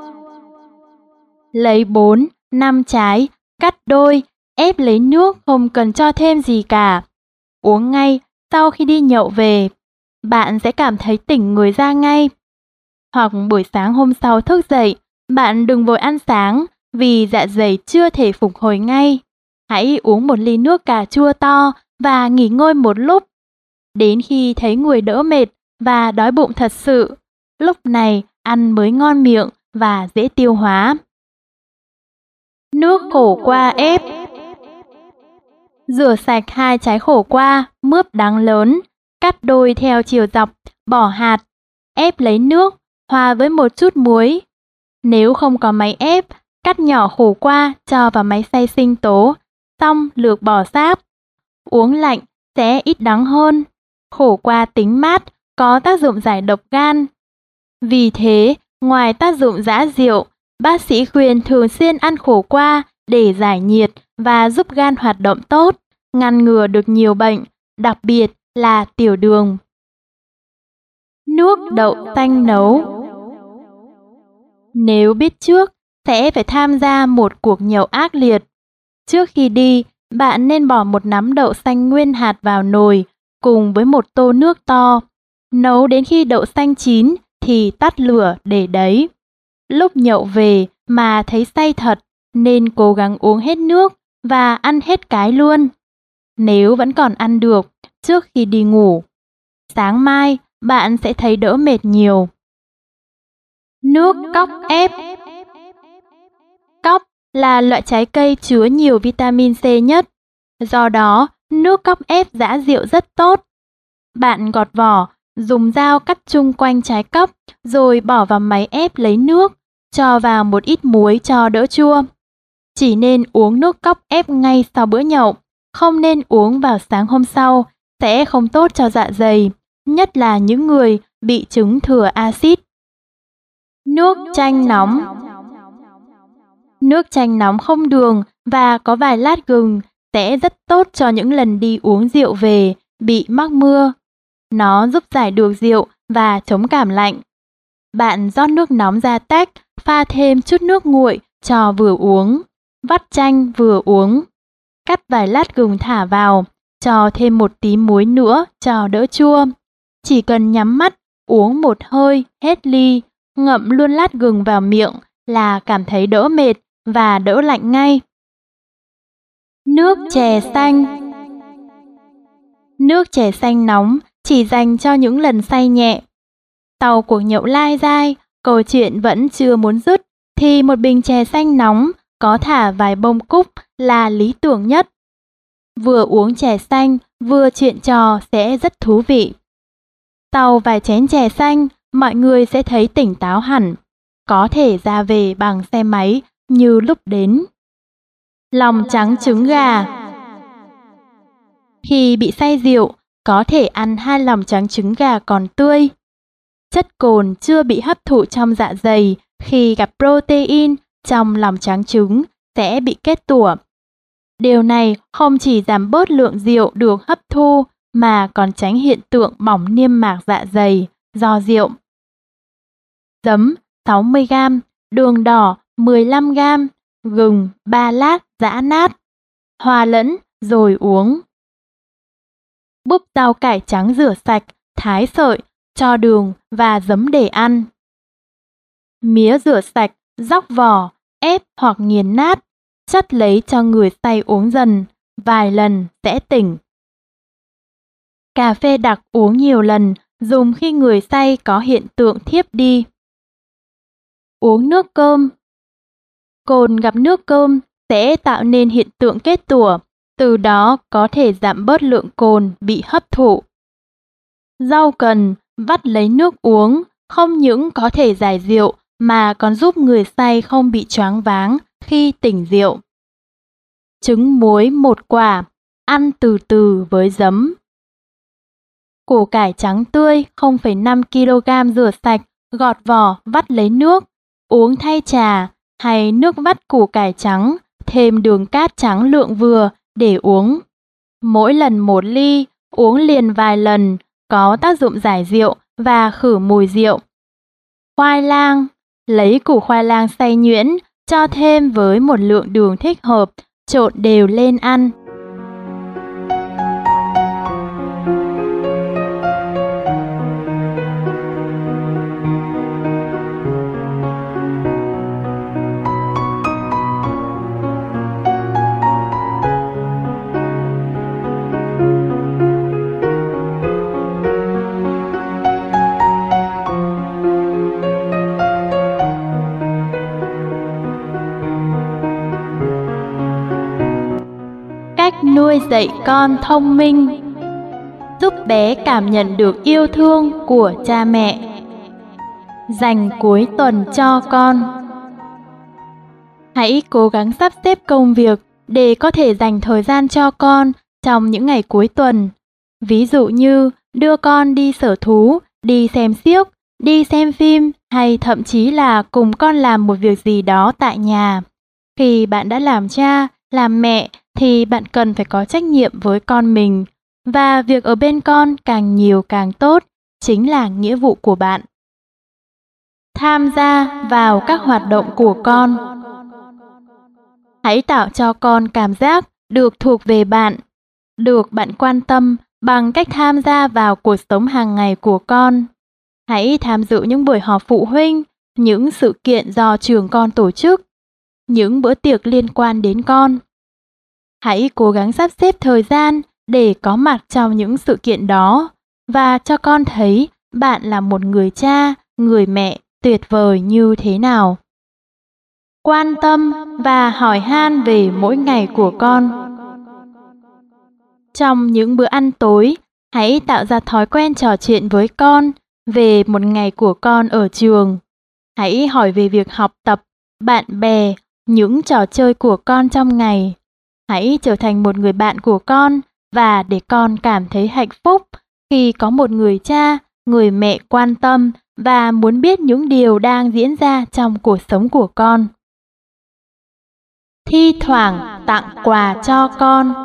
Lấy bốn, năm trái, cắt đôi, ép lấy nước không cần cho thêm gì cả. Uống ngay sau khi đi nhậu về. Bạn sẽ cảm thấy tỉnh người ra ngay. Hoặc buổi sáng hôm sau thức dậy, bạn đừng vội ăn sáng vì dạ dày chưa thể phục hồi ngay. Hãy uống một ly nước cà chua to và nghỉ ngơi một lúc. Đến khi thấy người đỡ mệt và đói bụng thật sự, lúc này ăn mới ngon miệng và dễ tiêu hóa. Nước khổ qua ép. Rửa sạch hai trái khổ qua, mướp đắng lớn, cắt đôi theo chiều dọc, bỏ hạt, ép lấy nước, hòa với một chút muối. Nếu không có máy ép, cắt nhỏ khổ qua cho vào máy xay sinh tố, xong lược bỏ sáp. Uống lạnh sẽ ít đắng hơn. Khổ qua tính mát, có tác dụng giải độc gan. Vì thế, ngoài tác dụng giã rượu, bác sĩ khuyên thường xuyên ăn khổ qua để giải nhiệt và giúp gan hoạt động tốt, ngăn ngừa được nhiều bệnh, đặc biệt là tiểu đường. Nước đậu xanh nấu. Nếu biết trước sẽ phải tham gia một cuộc nhậu ác liệt, trước khi đi, bạn nên bỏ một nắm đậu xanh nguyên hạt vào nồi cùng với một tô nước to. Nấu đến khi đậu xanh chín thì tắt lửa để đấy. Lúc nhậu về mà thấy say thật nên cố gắng uống hết nước và ăn hết cái luôn. Nếu vẫn còn ăn được trước khi đi ngủ, sáng mai bạn sẽ thấy đỡ mệt nhiều. Nước cóc ép. Cóc là loại trái cây chứa nhiều vitamin C nhất. Do đó, nước cóc ép giã rượu rất tốt. Bạn gọt vỏ, dùng dao cắt chung quanh trái cóc, rồi bỏ vào máy ép lấy nước, cho vào một ít muối cho đỡ chua. Chỉ nên uống nước cóc ép ngay sau bữa nhậu, không nên uống vào sáng hôm sau, sẽ không tốt cho dạ dày, nhất là những người bị chứng thừa axit. Nước chanh nóng. Nước chanh nóng không đường và có vài lát gừng sẽ rất tốt cho những lần đi uống rượu về, bị mắc mưa. Nó giúp giải được rượu và chống cảm lạnh. Bạn rót nước nóng ra tách, pha thêm chút nước nguội cho vừa uống, vắt chanh vừa uống. Cắt vài lát gừng thả vào, cho thêm một tí muối nữa cho đỡ chua. Chỉ cần nhắm mắt, uống một hơi, hết ly, ngậm luôn lát gừng vào miệng là cảm thấy đỡ mệt và đỡ lạnh ngay. Nước chè xanh. Nước chè xanh nóng chỉ dành cho những lần say nhẹ. Sau cuộc nhậu lai dai, câu chuyện vẫn chưa muốn dứt, thì một bình chè xanh nóng có thả vài bông cúc là lý tưởng nhất. Vừa uống chè xanh, vừa chuyện trò sẽ rất thú vị. Sau vài chén chè xanh, mọi người sẽ thấy tỉnh táo hẳn, có thể ra về bằng xe máy như lúc đến. Lòng trắng trứng gà. Khi bị say rượu, có thể ăn hai lòng trắng trứng gà còn tươi. Chất cồn chưa bị hấp thụ trong dạ dày khi gặp protein trong lòng trắng trứng sẽ bị kết tủa. Điều này không chỉ giảm bớt lượng rượu được hấp thu mà còn tránh hiện tượng bỏng niêm mạc dạ dày do rượu. Giấm sáu mươi gam, đường đỏ mười lăm gam, gừng ba lát giã nát, hòa lẫn rồi uống. Búp rau cải trắng rửa sạch, thái sợi, cho đường và giấm để ăn. Mía rửa sạch, róc vỏ, ép hoặc nghiền nát, chắt lấy cho người say uống dần, vài lần sẽ tỉnh. Cà phê đặc uống nhiều lần, dùng khi người say có hiện tượng thiếp đi. Uống nước cơm. Cồn gặp nước cơm sẽ tạo nên hiện tượng kết tủa, từ đó có thể giảm bớt lượng cồn bị hấp thụ. Rau cần vắt lấy nước uống, không những có thể giải rượu mà còn giúp người say không bị choáng váng khi tỉnh rượu. Trứng muối một quả, ăn từ từ với giấm. Củ cải trắng tươi không phẩy năm ki lô gam rửa sạch, gọt vỏ, vắt lấy nước, uống thay trà hay nước vắt củ cải trắng, thêm đường cát trắng lượng vừa để uống. Mỗi lần một ly, uống liền vài lần, có tác dụng giải rượu và khử mùi rượu. Khoai lang, lấy củ khoai lang xay nhuyễn, cho thêm với một lượng đường thích hợp, trộn đều lên ăn. Cách nuôi dạy con thông minh, giúp bé cảm nhận được yêu thương của cha mẹ. Dành cuối tuần cho con. Hãy cố gắng sắp xếp công việc để có thể dành thời gian cho con trong những ngày cuối tuần. Ví dụ như đưa con đi sở thú, đi xem xiếc, đi xem phim hay thậm chí là cùng con làm một việc gì đó tại nhà. Khi bạn đã làm cha, làm mẹ thì bạn cần phải có trách nhiệm với con mình, và việc ở bên con càng nhiều càng tốt chính là nghĩa vụ của bạn. Tham gia vào các hoạt động của con. Hãy tạo cho con cảm giác được thuộc về bạn, được bạn quan tâm bằng cách tham gia vào cuộc sống hàng ngày của con. Hãy tham dự những buổi họp phụ huynh, những sự kiện do trường con tổ chức, những bữa tiệc liên quan đến con. Hãy cố gắng sắp xếp thời gian để có mặt trong những sự kiện đó và cho con thấy bạn là một người cha, người mẹ tuyệt vời như thế nào. Quan tâm và hỏi han về mỗi ngày của con. Trong những bữa ăn tối, hãy tạo ra thói quen trò chuyện với con về một ngày của con ở trường. Hãy hỏi về việc học tập, bạn bè, những trò chơi của con trong ngày. Hãy trở thành một người bạn của con và để con cảm thấy hạnh phúc khi có một người cha, người mẹ quan tâm và muốn biết những điều đang diễn ra trong cuộc sống của con. Thi thoảng tặng quà cho con.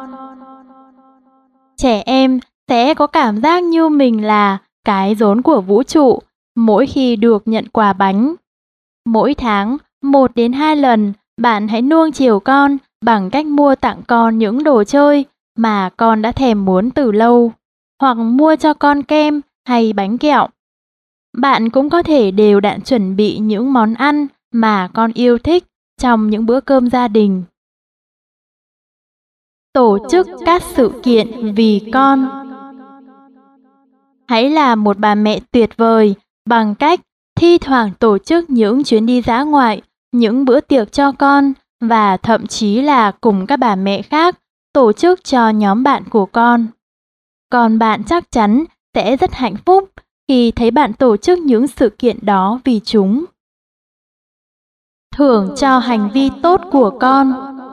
Trẻ em sẽ có cảm giác như mình là cái rốn của vũ trụ mỗi khi được nhận quà bánh. Mỗi tháng, một đến hai lần, bạn hãy nuông chiều con bằng cách mua tặng con những đồ chơi mà con đã thèm muốn từ lâu, hoặc mua cho con kem hay bánh kẹo. Bạn cũng có thể đều đặn chuẩn bị những món ăn mà con yêu thích trong những bữa cơm gia đình. Tổ chức các sự kiện vì con. Hãy là một bà mẹ tuyệt vời bằng cách thi thoảng tổ chức những chuyến đi dã ngoại, những bữa tiệc cho con và thậm chí là cùng các bà mẹ khác tổ chức cho nhóm bạn của con. Còn bạn chắc chắn sẽ rất hạnh phúc khi thấy bạn tổ chức những sự kiện đó vì chúng. Thưởng cho hành vi tốt của con.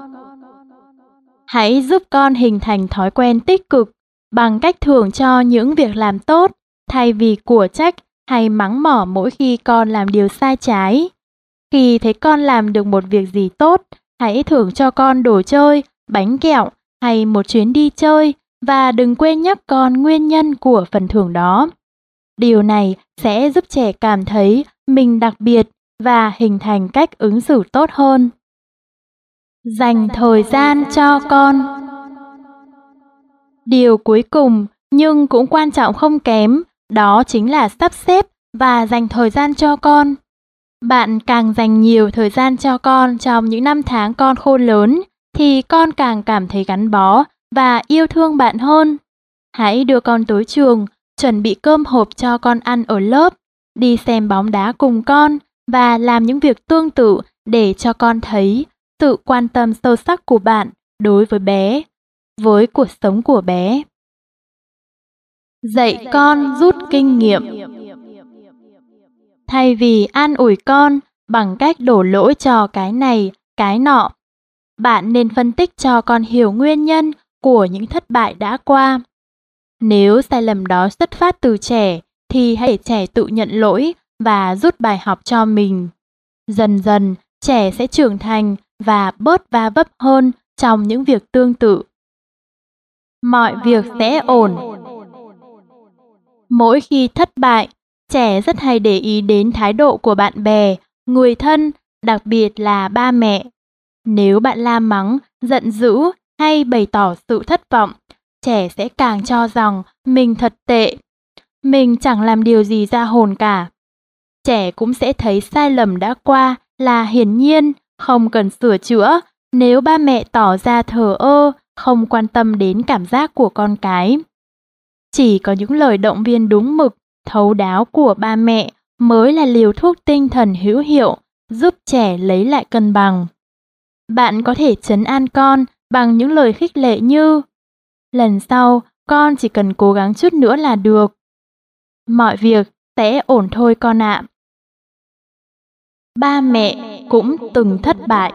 Hãy giúp con hình thành thói quen tích cực bằng cách thưởng cho những việc làm tốt thay vì của trách hay mắng mỏ mỗi khi con làm điều sai trái. Khi thấy con làm được một việc gì tốt, hãy thưởng cho con đồ chơi, bánh kẹo hay một chuyến đi chơi và đừng quên nhắc con nguyên nhân của phần thưởng đó. Điều này sẽ giúp trẻ cảm thấy mình đặc biệt và hình thành cách ứng xử tốt hơn. Dành thời gian cho con. Điều cuối cùng nhưng cũng quan trọng không kém, đó chính là sắp xếp và dành thời gian cho con. Bạn càng dành nhiều thời gian cho con trong những năm tháng con khôn lớn, thì con càng cảm thấy gắn bó và yêu thương bạn hơn. Hãy đưa con tới trường, chuẩn bị cơm hộp cho con ăn ở lớp, đi xem bóng đá cùng con và làm những việc tương tự để cho con thấy sự quan tâm sâu sắc của bạn đối với bé, với cuộc sống của bé. Dạy con rút kinh nghiệm. Thay vì an ủi con bằng cách đổ lỗi cho cái này, cái nọ, bạn nên phân tích cho con hiểu nguyên nhân của những thất bại đã qua. Nếu sai lầm đó xuất phát từ trẻ, thì hãy để trẻ tự nhận lỗi và rút bài học cho mình. Dần dần, trẻ sẽ trưởng thành và bớt va vấp hơn trong những việc tương tự. Mọi việc sẽ ổn. Mỗi khi thất bại, trẻ rất hay để ý đến thái độ của bạn bè, người thân, đặc biệt là ba mẹ. Nếu bạn la mắng, giận dữ hay bày tỏ sự thất vọng, trẻ sẽ càng cho rằng mình thật tệ. Mình chẳng làm điều gì ra hồn cả. Trẻ cũng sẽ thấy sai lầm đã qua là hiển nhiên, không cần sửa chữa nếu ba mẹ tỏ ra thờ ơ, không quan tâm đến cảm giác của con cái. Chỉ có những lời động viên đúng mực, thấu đáo của ba mẹ mới là liều thuốc tinh thần hữu hiệu, giúp trẻ lấy lại cân bằng. Bạn có thể trấn an con bằng những lời khích lệ như: lần sau, con chỉ cần cố gắng chút nữa là được. Mọi việc sẽ ổn thôi con ạ. Ba mẹ cũng từng thất bại.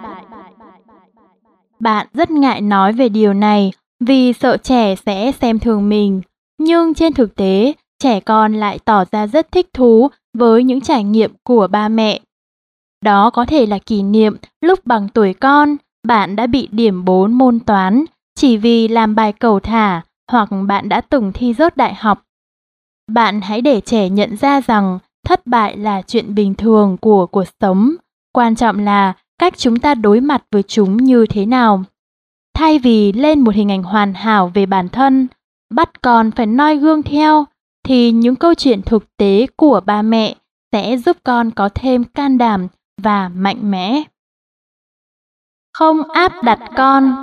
Bạn rất ngại nói về điều này vì sợ trẻ sẽ xem thường mình, nhưng trên thực tế, trẻ con lại tỏ ra rất thích thú với những trải nghiệm của ba mẹ. Đó có thể là kỷ niệm lúc bằng tuổi con, bạn đã bị điểm bốn môn toán chỉ vì làm bài cẩu thả, hoặc bạn đã từng thi rớt đại học. Bạn hãy để trẻ nhận ra rằng thất bại là chuyện bình thường của cuộc sống. Quan trọng là cách chúng ta đối mặt với chúng như thế nào. Thay vì lên một hình ảnh hoàn hảo về bản thân, bắt con phải noi gương theo, thì những câu chuyện thực tế của ba mẹ sẽ giúp con có thêm can đảm và mạnh mẽ. Không áp đặt con.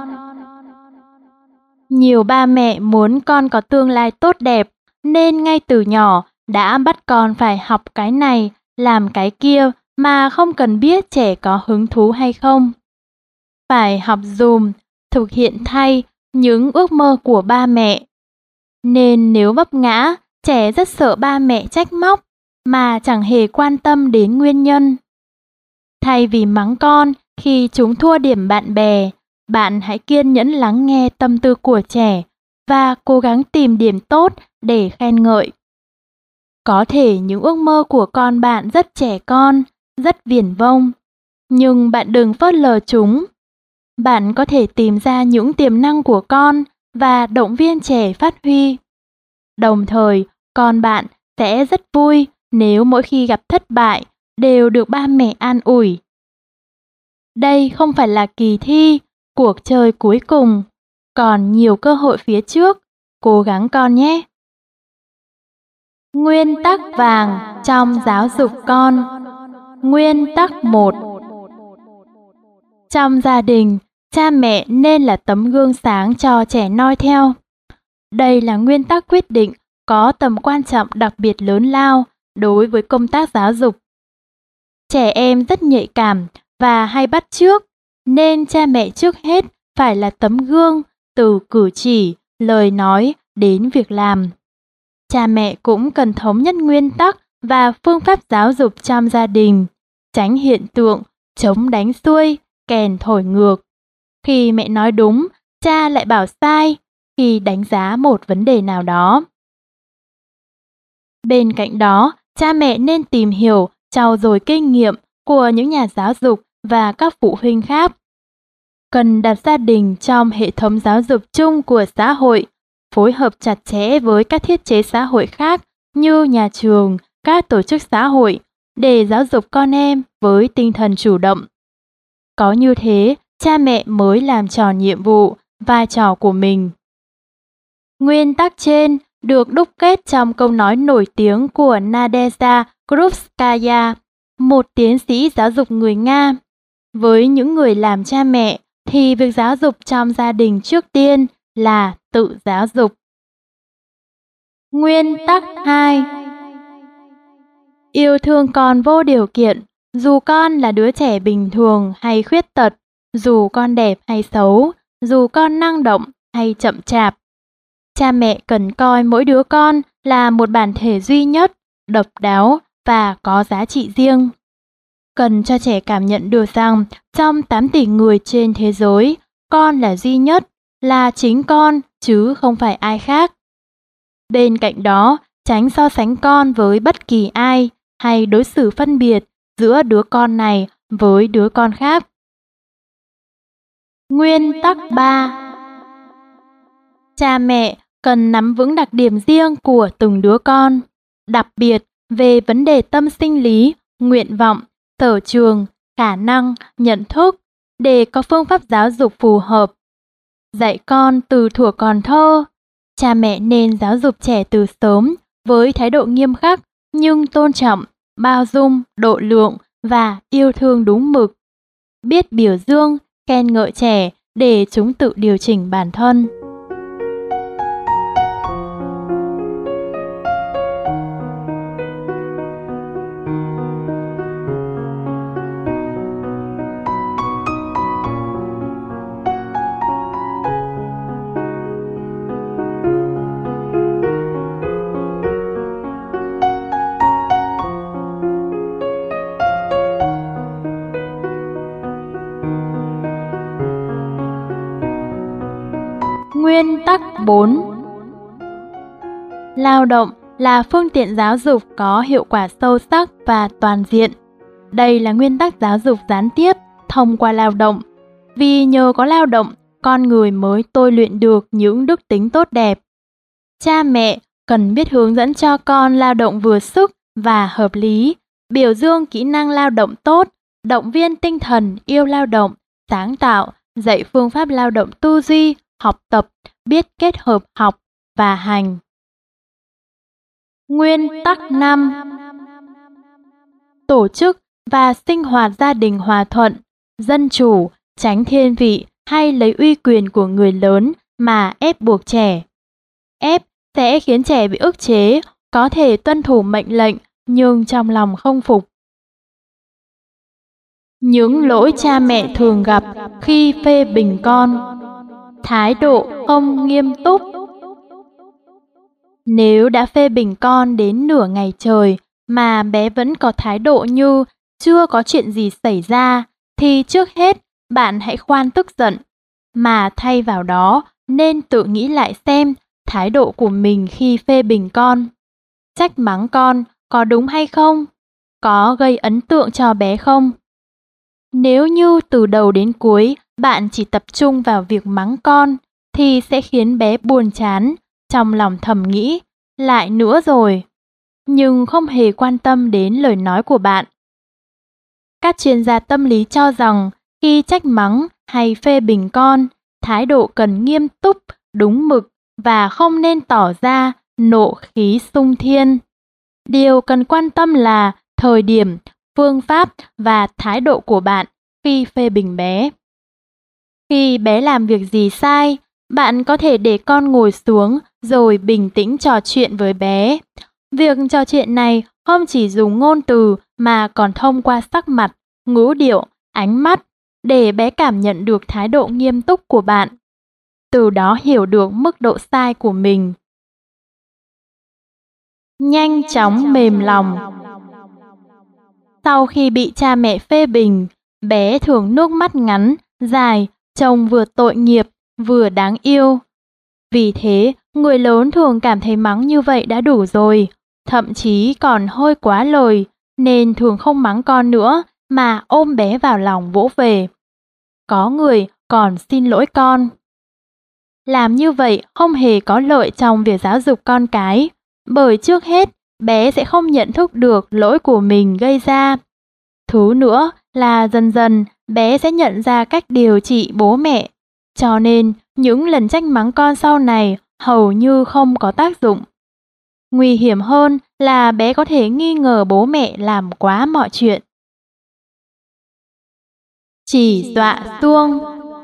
Nhiều ba mẹ muốn con có tương lai tốt đẹp, nên ngay từ nhỏ đã bắt con phải học cái này, làm cái kia mà không cần biết trẻ có hứng thú hay không. Phải học dùm, thực hiện thay những ước mơ của ba mẹ. Nên nếu vấp ngã, trẻ rất sợ ba mẹ trách móc mà chẳng hề quan tâm đến nguyên nhân. Thay vì mắng con khi chúng thua điểm bạn bè, bạn hãy kiên nhẫn lắng nghe tâm tư của trẻ và cố gắng tìm điểm tốt để khen ngợi. Có thể những ước mơ của con bạn rất trẻ con, rất viển vông, nhưng bạn đừng phớt lờ chúng. Bạn có thể tìm ra những tiềm năng của con và động viên trẻ phát huy. Đồng thời, con bạn sẽ rất vui nếu mỗi khi gặp thất bại đều được ba mẹ an ủi. Đây không phải là kỳ thi, cuộc chơi cuối cùng, còn nhiều cơ hội phía trước, cố gắng con nhé. Nguyên tắc vàng trong giáo dục con. Nguyên tắc một. Trong gia đình, cha mẹ nên là tấm gương sáng cho trẻ noi theo. Đây là nguyên tắc quyết định có tầm quan trọng đặc biệt lớn lao đối với công tác giáo dục. Trẻ em rất nhạy cảm và hay bắt chước, nên cha mẹ trước hết phải là tấm gương từ cử chỉ, lời nói đến việc làm. Cha mẹ cũng cần thống nhất nguyên tắc và phương pháp giáo dục trong gia đình, tránh hiện tượng chống đánh xuôi, kèn thổi ngược. Khi mẹ nói đúng, cha lại bảo sai khi đánh giá một vấn đề nào đó. Bên cạnh đó, cha mẹ nên tìm hiểu, trau dồi kinh nghiệm của những nhà giáo dục và các phụ huynh khác. Cần đặt gia đình trong hệ thống giáo dục chung của xã hội, phối hợp chặt chẽ với các thiết chế xã hội khác như nhà trường, các tổ chức xã hội để giáo dục con em với tinh thần chủ động. Có như thế, cha mẹ mới làm tròn nhiệm vụ, vai trò của mình. Nguyên tắc trên được đúc kết trong câu nói nổi tiếng của Nadezhda Krupskaya, một tiến sĩ giáo dục người Nga. Với những người làm cha mẹ thì việc giáo dục trong gia đình trước tiên là tự giáo dục. Nguyên tắc hai. Yêu thương con vô điều kiện, dù con là đứa trẻ bình thường hay khuyết tật, dù con đẹp hay xấu, dù con năng động hay chậm chạp. Cha mẹ cần coi mỗi đứa con là một bản thể duy nhất, độc đáo và có giá trị riêng. Cần cho trẻ cảm nhận được rằng trong tám tỷ người trên thế giới, con là duy nhất, là chính con chứ không phải ai khác. Bên cạnh đó, tránh so sánh con với bất kỳ ai hay đối xử phân biệt giữa đứa con này với đứa con khác. Nguyên tắc ba. Cha mẹ cần nắm vững đặc điểm riêng của từng đứa con, đặc biệt về vấn đề tâm sinh lý, nguyện vọng, sở trường, khả năng, nhận thức để có phương pháp giáo dục phù hợp. Dạy con từ thuở còn thơ. Cha mẹ nên giáo dục trẻ từ sớm với thái độ nghiêm khắc nhưng tôn trọng, bao dung, độ lượng và yêu thương đúng mực. Biết biểu dương, khen ngợi trẻ để chúng tự điều chỉnh bản thân. Nguyên tắc bốn. Lao động là phương tiện giáo dục có hiệu quả sâu sắc và toàn diện. Đây là nguyên tắc giáo dục gián tiếp thông qua lao động. Vì nhờ có lao động, con người mới tôi luyện được những đức tính tốt đẹp. Cha mẹ cần biết hướng dẫn cho con lao động vừa sức và hợp lý, biểu dương kỹ năng lao động tốt, động viên tinh thần yêu lao động, sáng tạo, dạy phương pháp lao động tư duy, học tập, biết kết hợp học và hành. Nguyên tắc năm. Tổ chức và sinh hoạt gia đình hòa thuận, dân chủ, tránh thiên vị hay lấy uy quyền của người lớn mà ép buộc trẻ. Ép sẽ khiến trẻ bị ức chế, có thể tuân thủ mệnh lệnh nhưng trong lòng không phục. Những lỗi cha mẹ thường gặp khi phê bình con. Thái độ không nghiêm túc. Nếu đã phê bình con đến nửa ngày trời mà bé vẫn có thái độ như chưa có chuyện gì xảy ra, thì trước hết bạn hãy khoan tức giận, mà thay vào đó nên tự nghĩ lại xem thái độ của mình khi phê bình con, trách mắng con có đúng hay không, có gây ấn tượng cho bé không. Nếu như từ đầu đến cuối bạn chỉ tập trung vào việc mắng con, thì sẽ khiến bé buồn chán, trong lòng thầm nghĩ, lại nữa rồi, nhưng không hề quan tâm đến lời nói của bạn. Các chuyên gia tâm lý cho rằng khi trách mắng hay phê bình con, thái độ cần nghiêm túc, đúng mực và không nên tỏ ra nộ khí xung thiên. Điều cần quan tâm là thời điểm, phương pháp và thái độ của bạn khi phê bình bé. Khi bé làm việc gì sai, bạn có thể để con ngồi xuống rồi bình tĩnh trò chuyện với bé. Việc trò chuyện này không chỉ dùng ngôn từ mà còn thông qua sắc mặt, ngữ điệu, ánh mắt để bé cảm nhận được thái độ nghiêm túc của bạn. Từ đó hiểu được mức độ sai của mình. Nhanh chóng mềm lòng. Sau khi bị cha mẹ phê bình, bé thường nước mắt ngắn, dài, trông vừa tội nghiệp, vừa đáng yêu. Vì thế, người lớn thường cảm thấy mắng như vậy đã đủ rồi, thậm chí còn hơi quá lời, nên thường không mắng con nữa mà ôm bé vào lòng vỗ về. Có người còn xin lỗi con. Làm như vậy không hề có lợi trong việc giáo dục con cái, bởi trước hết, bé sẽ không nhận thức được lỗi của mình gây ra. Thứ nữa là dần dần bé sẽ nhận ra cách điều trị bố mẹ, cho nên những lần trách mắng con sau này hầu như không có tác dụng. Nguy hiểm hơn là bé có thể nghi ngờ bố mẹ làm quá mọi chuyện. Chỉ dọa xuông.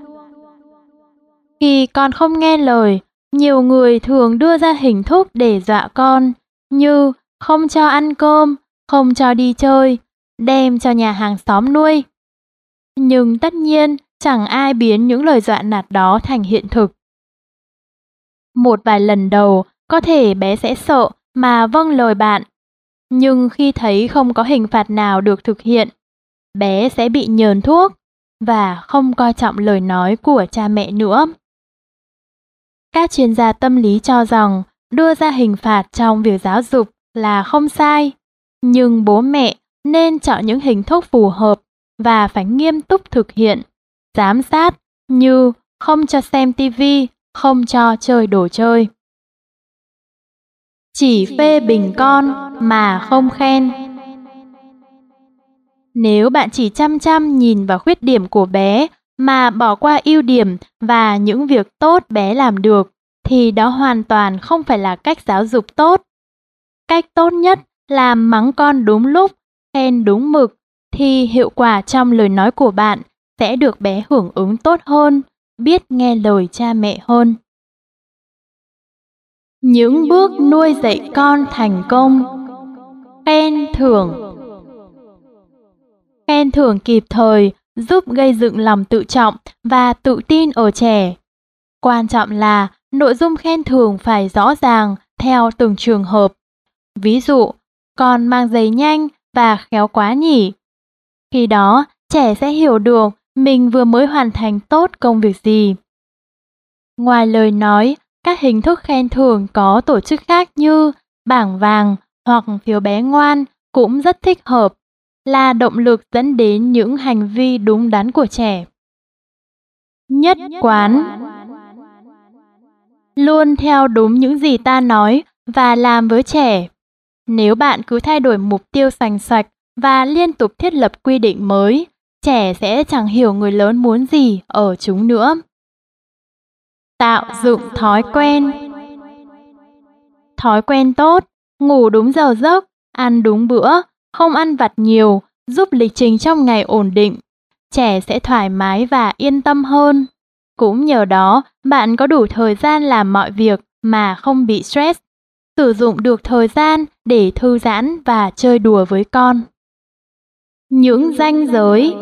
Khi con không nghe lời, nhiều người thường đưa ra hình thức để dọa con, như không cho ăn cơm, không cho đi chơi, đem cho nhà hàng xóm nuôi. Nhưng tất nhiên, chẳng ai biến những lời dọa nạt đó thành hiện thực. Một vài lần đầu, có thể bé sẽ sợ mà vâng lời bạn. Nhưng khi thấy không có hình phạt nào được thực hiện, bé sẽ bị nhờn thuốc và không coi trọng lời nói của cha mẹ nữa. Các chuyên gia tâm lý cho rằng đưa ra hình phạt trong việc giáo dục là không sai, nhưng bố mẹ nên chọn những hình thức phù hợp và phải nghiêm túc thực hiện, giám sát như không cho xem tivi, không cho chơi đồ chơi. Chỉ phê bình con mà không khen. Nếu bạn chỉ chăm chăm nhìn vào khuyết điểm của bé mà bỏ qua ưu điểm và những việc tốt bé làm được, thì đó hoàn toàn không phải là cách giáo dục tốt. Cách tốt nhất là mắng con đúng lúc, khen đúng mực, thì hiệu quả trong lời nói của bạn sẽ được bé hưởng ứng tốt hơn, biết nghe lời cha mẹ hơn. Những bước nuôi dạy con thành công. Khen thưởng. Khen thưởng kịp thời giúp gây dựng lòng tự trọng và tự tin ở trẻ. Quan trọng là nội dung khen thưởng phải rõ ràng theo từng trường hợp. Ví dụ, con mang giày nhanh và khéo quá nhỉ. Khi đó, trẻ sẽ hiểu được mình vừa mới hoàn thành tốt công việc gì. Ngoài lời nói, các hình thức khen thưởng có tổ chức khác như bảng vàng hoặc phiếu bé ngoan cũng rất thích hợp, là động lực dẫn đến những hành vi đúng đắn của trẻ. Nhất quán. Luôn theo đúng những gì ta nói và làm với trẻ. Nếu bạn cứ thay đổi mục tiêu sành sạch và liên tục thiết lập quy định mới, trẻ sẽ chẳng hiểu người lớn muốn gì ở chúng nữa. Tạo dựng thói quen. Thói quen tốt, ngủ đúng giờ giấc, ăn đúng bữa, không ăn vặt nhiều, giúp lịch trình trong ngày ổn định. Trẻ sẽ thoải mái và yên tâm hơn. Cũng nhờ đó, bạn có đủ thời gian làm mọi việc mà không bị stress. sử dụng được thời gian để thư giãn và chơi đùa với con. Những ranh giới.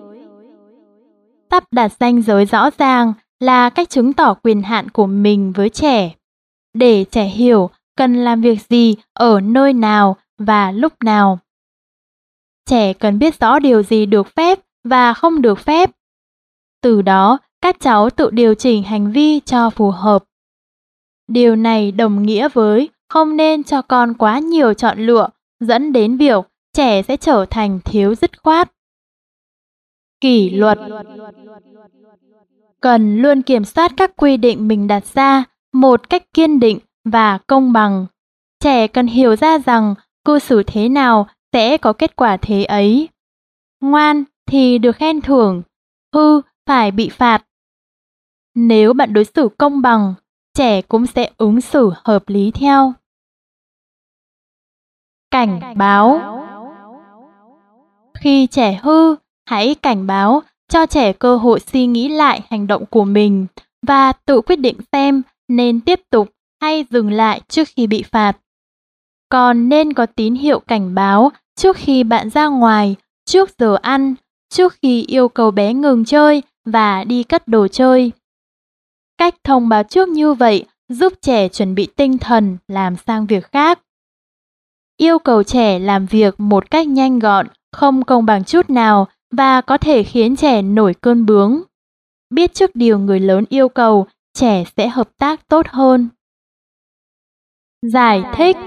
Sắp đặt ranh giới rõ ràng là cách chứng tỏ quyền hạn của mình với trẻ, để trẻ hiểu cần làm việc gì ở nơi nào và lúc nào. Trẻ cần biết rõ điều gì được phép và không được phép. Từ đó, các cháu tự điều chỉnh hành vi cho phù hợp. Điều này đồng nghĩa với không nên cho con quá nhiều chọn lựa, dẫn đến việc trẻ sẽ trở thành thiếu dứt khoát. Kỷ luật. Cần luôn kiểm soát các quy định mình đặt ra một cách kiên định và công bằng. Trẻ cần hiểu ra rằng cư xử thế nào sẽ có kết quả thế ấy. Ngoan thì được khen thưởng, hư phải bị phạt. Nếu bạn đối xử công bằng, trẻ cũng sẽ ứng xử hợp lý theo. Cảnh báo. Khi trẻ hư, hãy cảnh báo cho trẻ cơ hội suy nghĩ lại hành động của mình và tự quyết định xem nên tiếp tục hay dừng lại trước khi bị phạt. Còn nên có tín hiệu cảnh báo trước khi bạn ra ngoài, trước giờ ăn, trước khi yêu cầu bé ngừng chơi và đi cất đồ chơi. Cách thông báo trước như vậy giúp trẻ chuẩn bị tinh thần làm sang việc khác. Yêu cầu trẻ làm việc một cách nhanh gọn, không công bằng chút nào và có thể khiến trẻ nổi cơn bướng. Biết trước điều người lớn yêu cầu, trẻ sẽ hợp tác tốt hơn. Giải thích.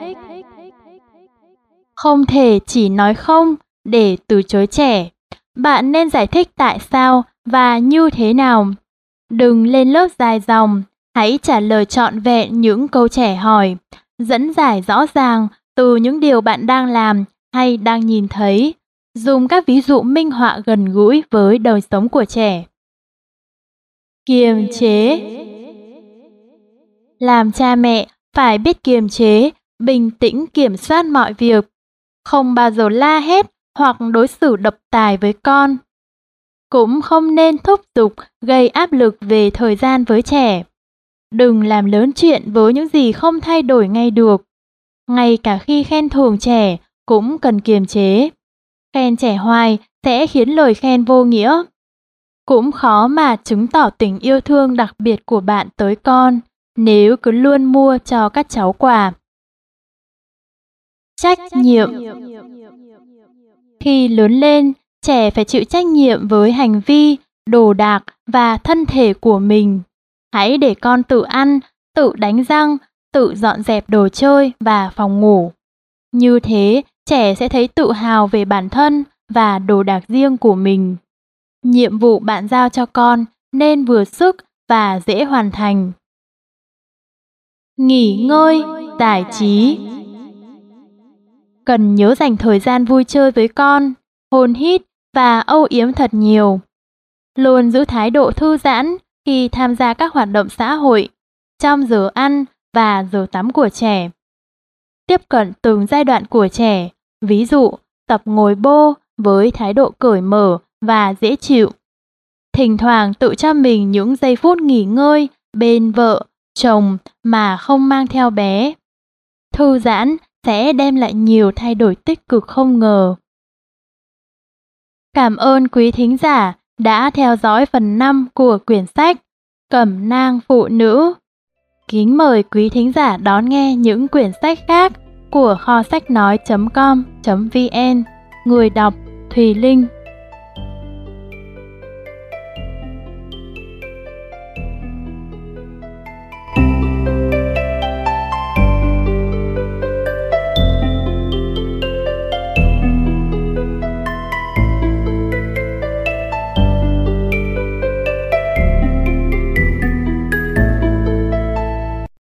Không thể chỉ nói không để từ chối trẻ. Bạn nên giải thích tại sao và như thế nào. Đừng lên lớp dài dòng, hãy trả lời trọn vẹn những câu trẻ hỏi, dẫn giải rõ ràng từ những điều bạn đang làm hay đang nhìn thấy. Dùng các ví dụ minh họa gần gũi với đời sống của trẻ. Kiềm chế. Làm cha mẹ phải biết kiềm chế, bình tĩnh kiểm soát mọi việc. Không bao giờ la hét hoặc đối xử độc tài với con. Cũng không nên thúc giục, gây áp lực về thời gian với trẻ. Đừng làm lớn chuyện với những gì không thay đổi ngay được. Ngay cả khi khen thưởng trẻ cũng cần kiềm chế. Khen trẻ hoài sẽ khiến lời khen vô nghĩa. Cũng khó mà chứng tỏ tình yêu thương đặc biệt của bạn tới con nếu cứ luôn mua cho các cháu quà. Trách nhiệm. Khi lớn lên, trẻ phải chịu trách nhiệm với hành vi, đồ đạc và thân thể của mình. Hãy để con tự ăn, tự đánh răng, tự dọn dẹp đồ chơi và phòng ngủ. Như thế, trẻ sẽ thấy tự hào về bản thân và đồ đạc riêng của mình. Nhiệm vụ bạn giao cho con nên vừa sức và dễ hoàn thành. Nghỉ ngơi, giải trí. Cần nhớ dành thời gian vui chơi với con, hôn hít và âu yếm thật nhiều. Luôn giữ thái độ thư giãn khi tham gia các hoạt động xã hội, trong giờ ăn và giờ tắm của trẻ. Tiếp cận từng giai đoạn của trẻ, ví dụ tập ngồi bô với thái độ cởi mở và dễ chịu. Thỉnh thoảng tự cho mình những giây phút nghỉ ngơi bên vợ, chồng mà không mang theo bé. Thư giãn sẽ đem lại nhiều thay đổi tích cực không ngờ. Cảm ơn quý thính giả đã theo dõi phần năm của quyển sách Cẩm nang phụ nữ. Kính mời quý thính giả đón nghe những quyển sách khác của kho sách nói chấm com chấm vn. Người đọc Thùy Linh.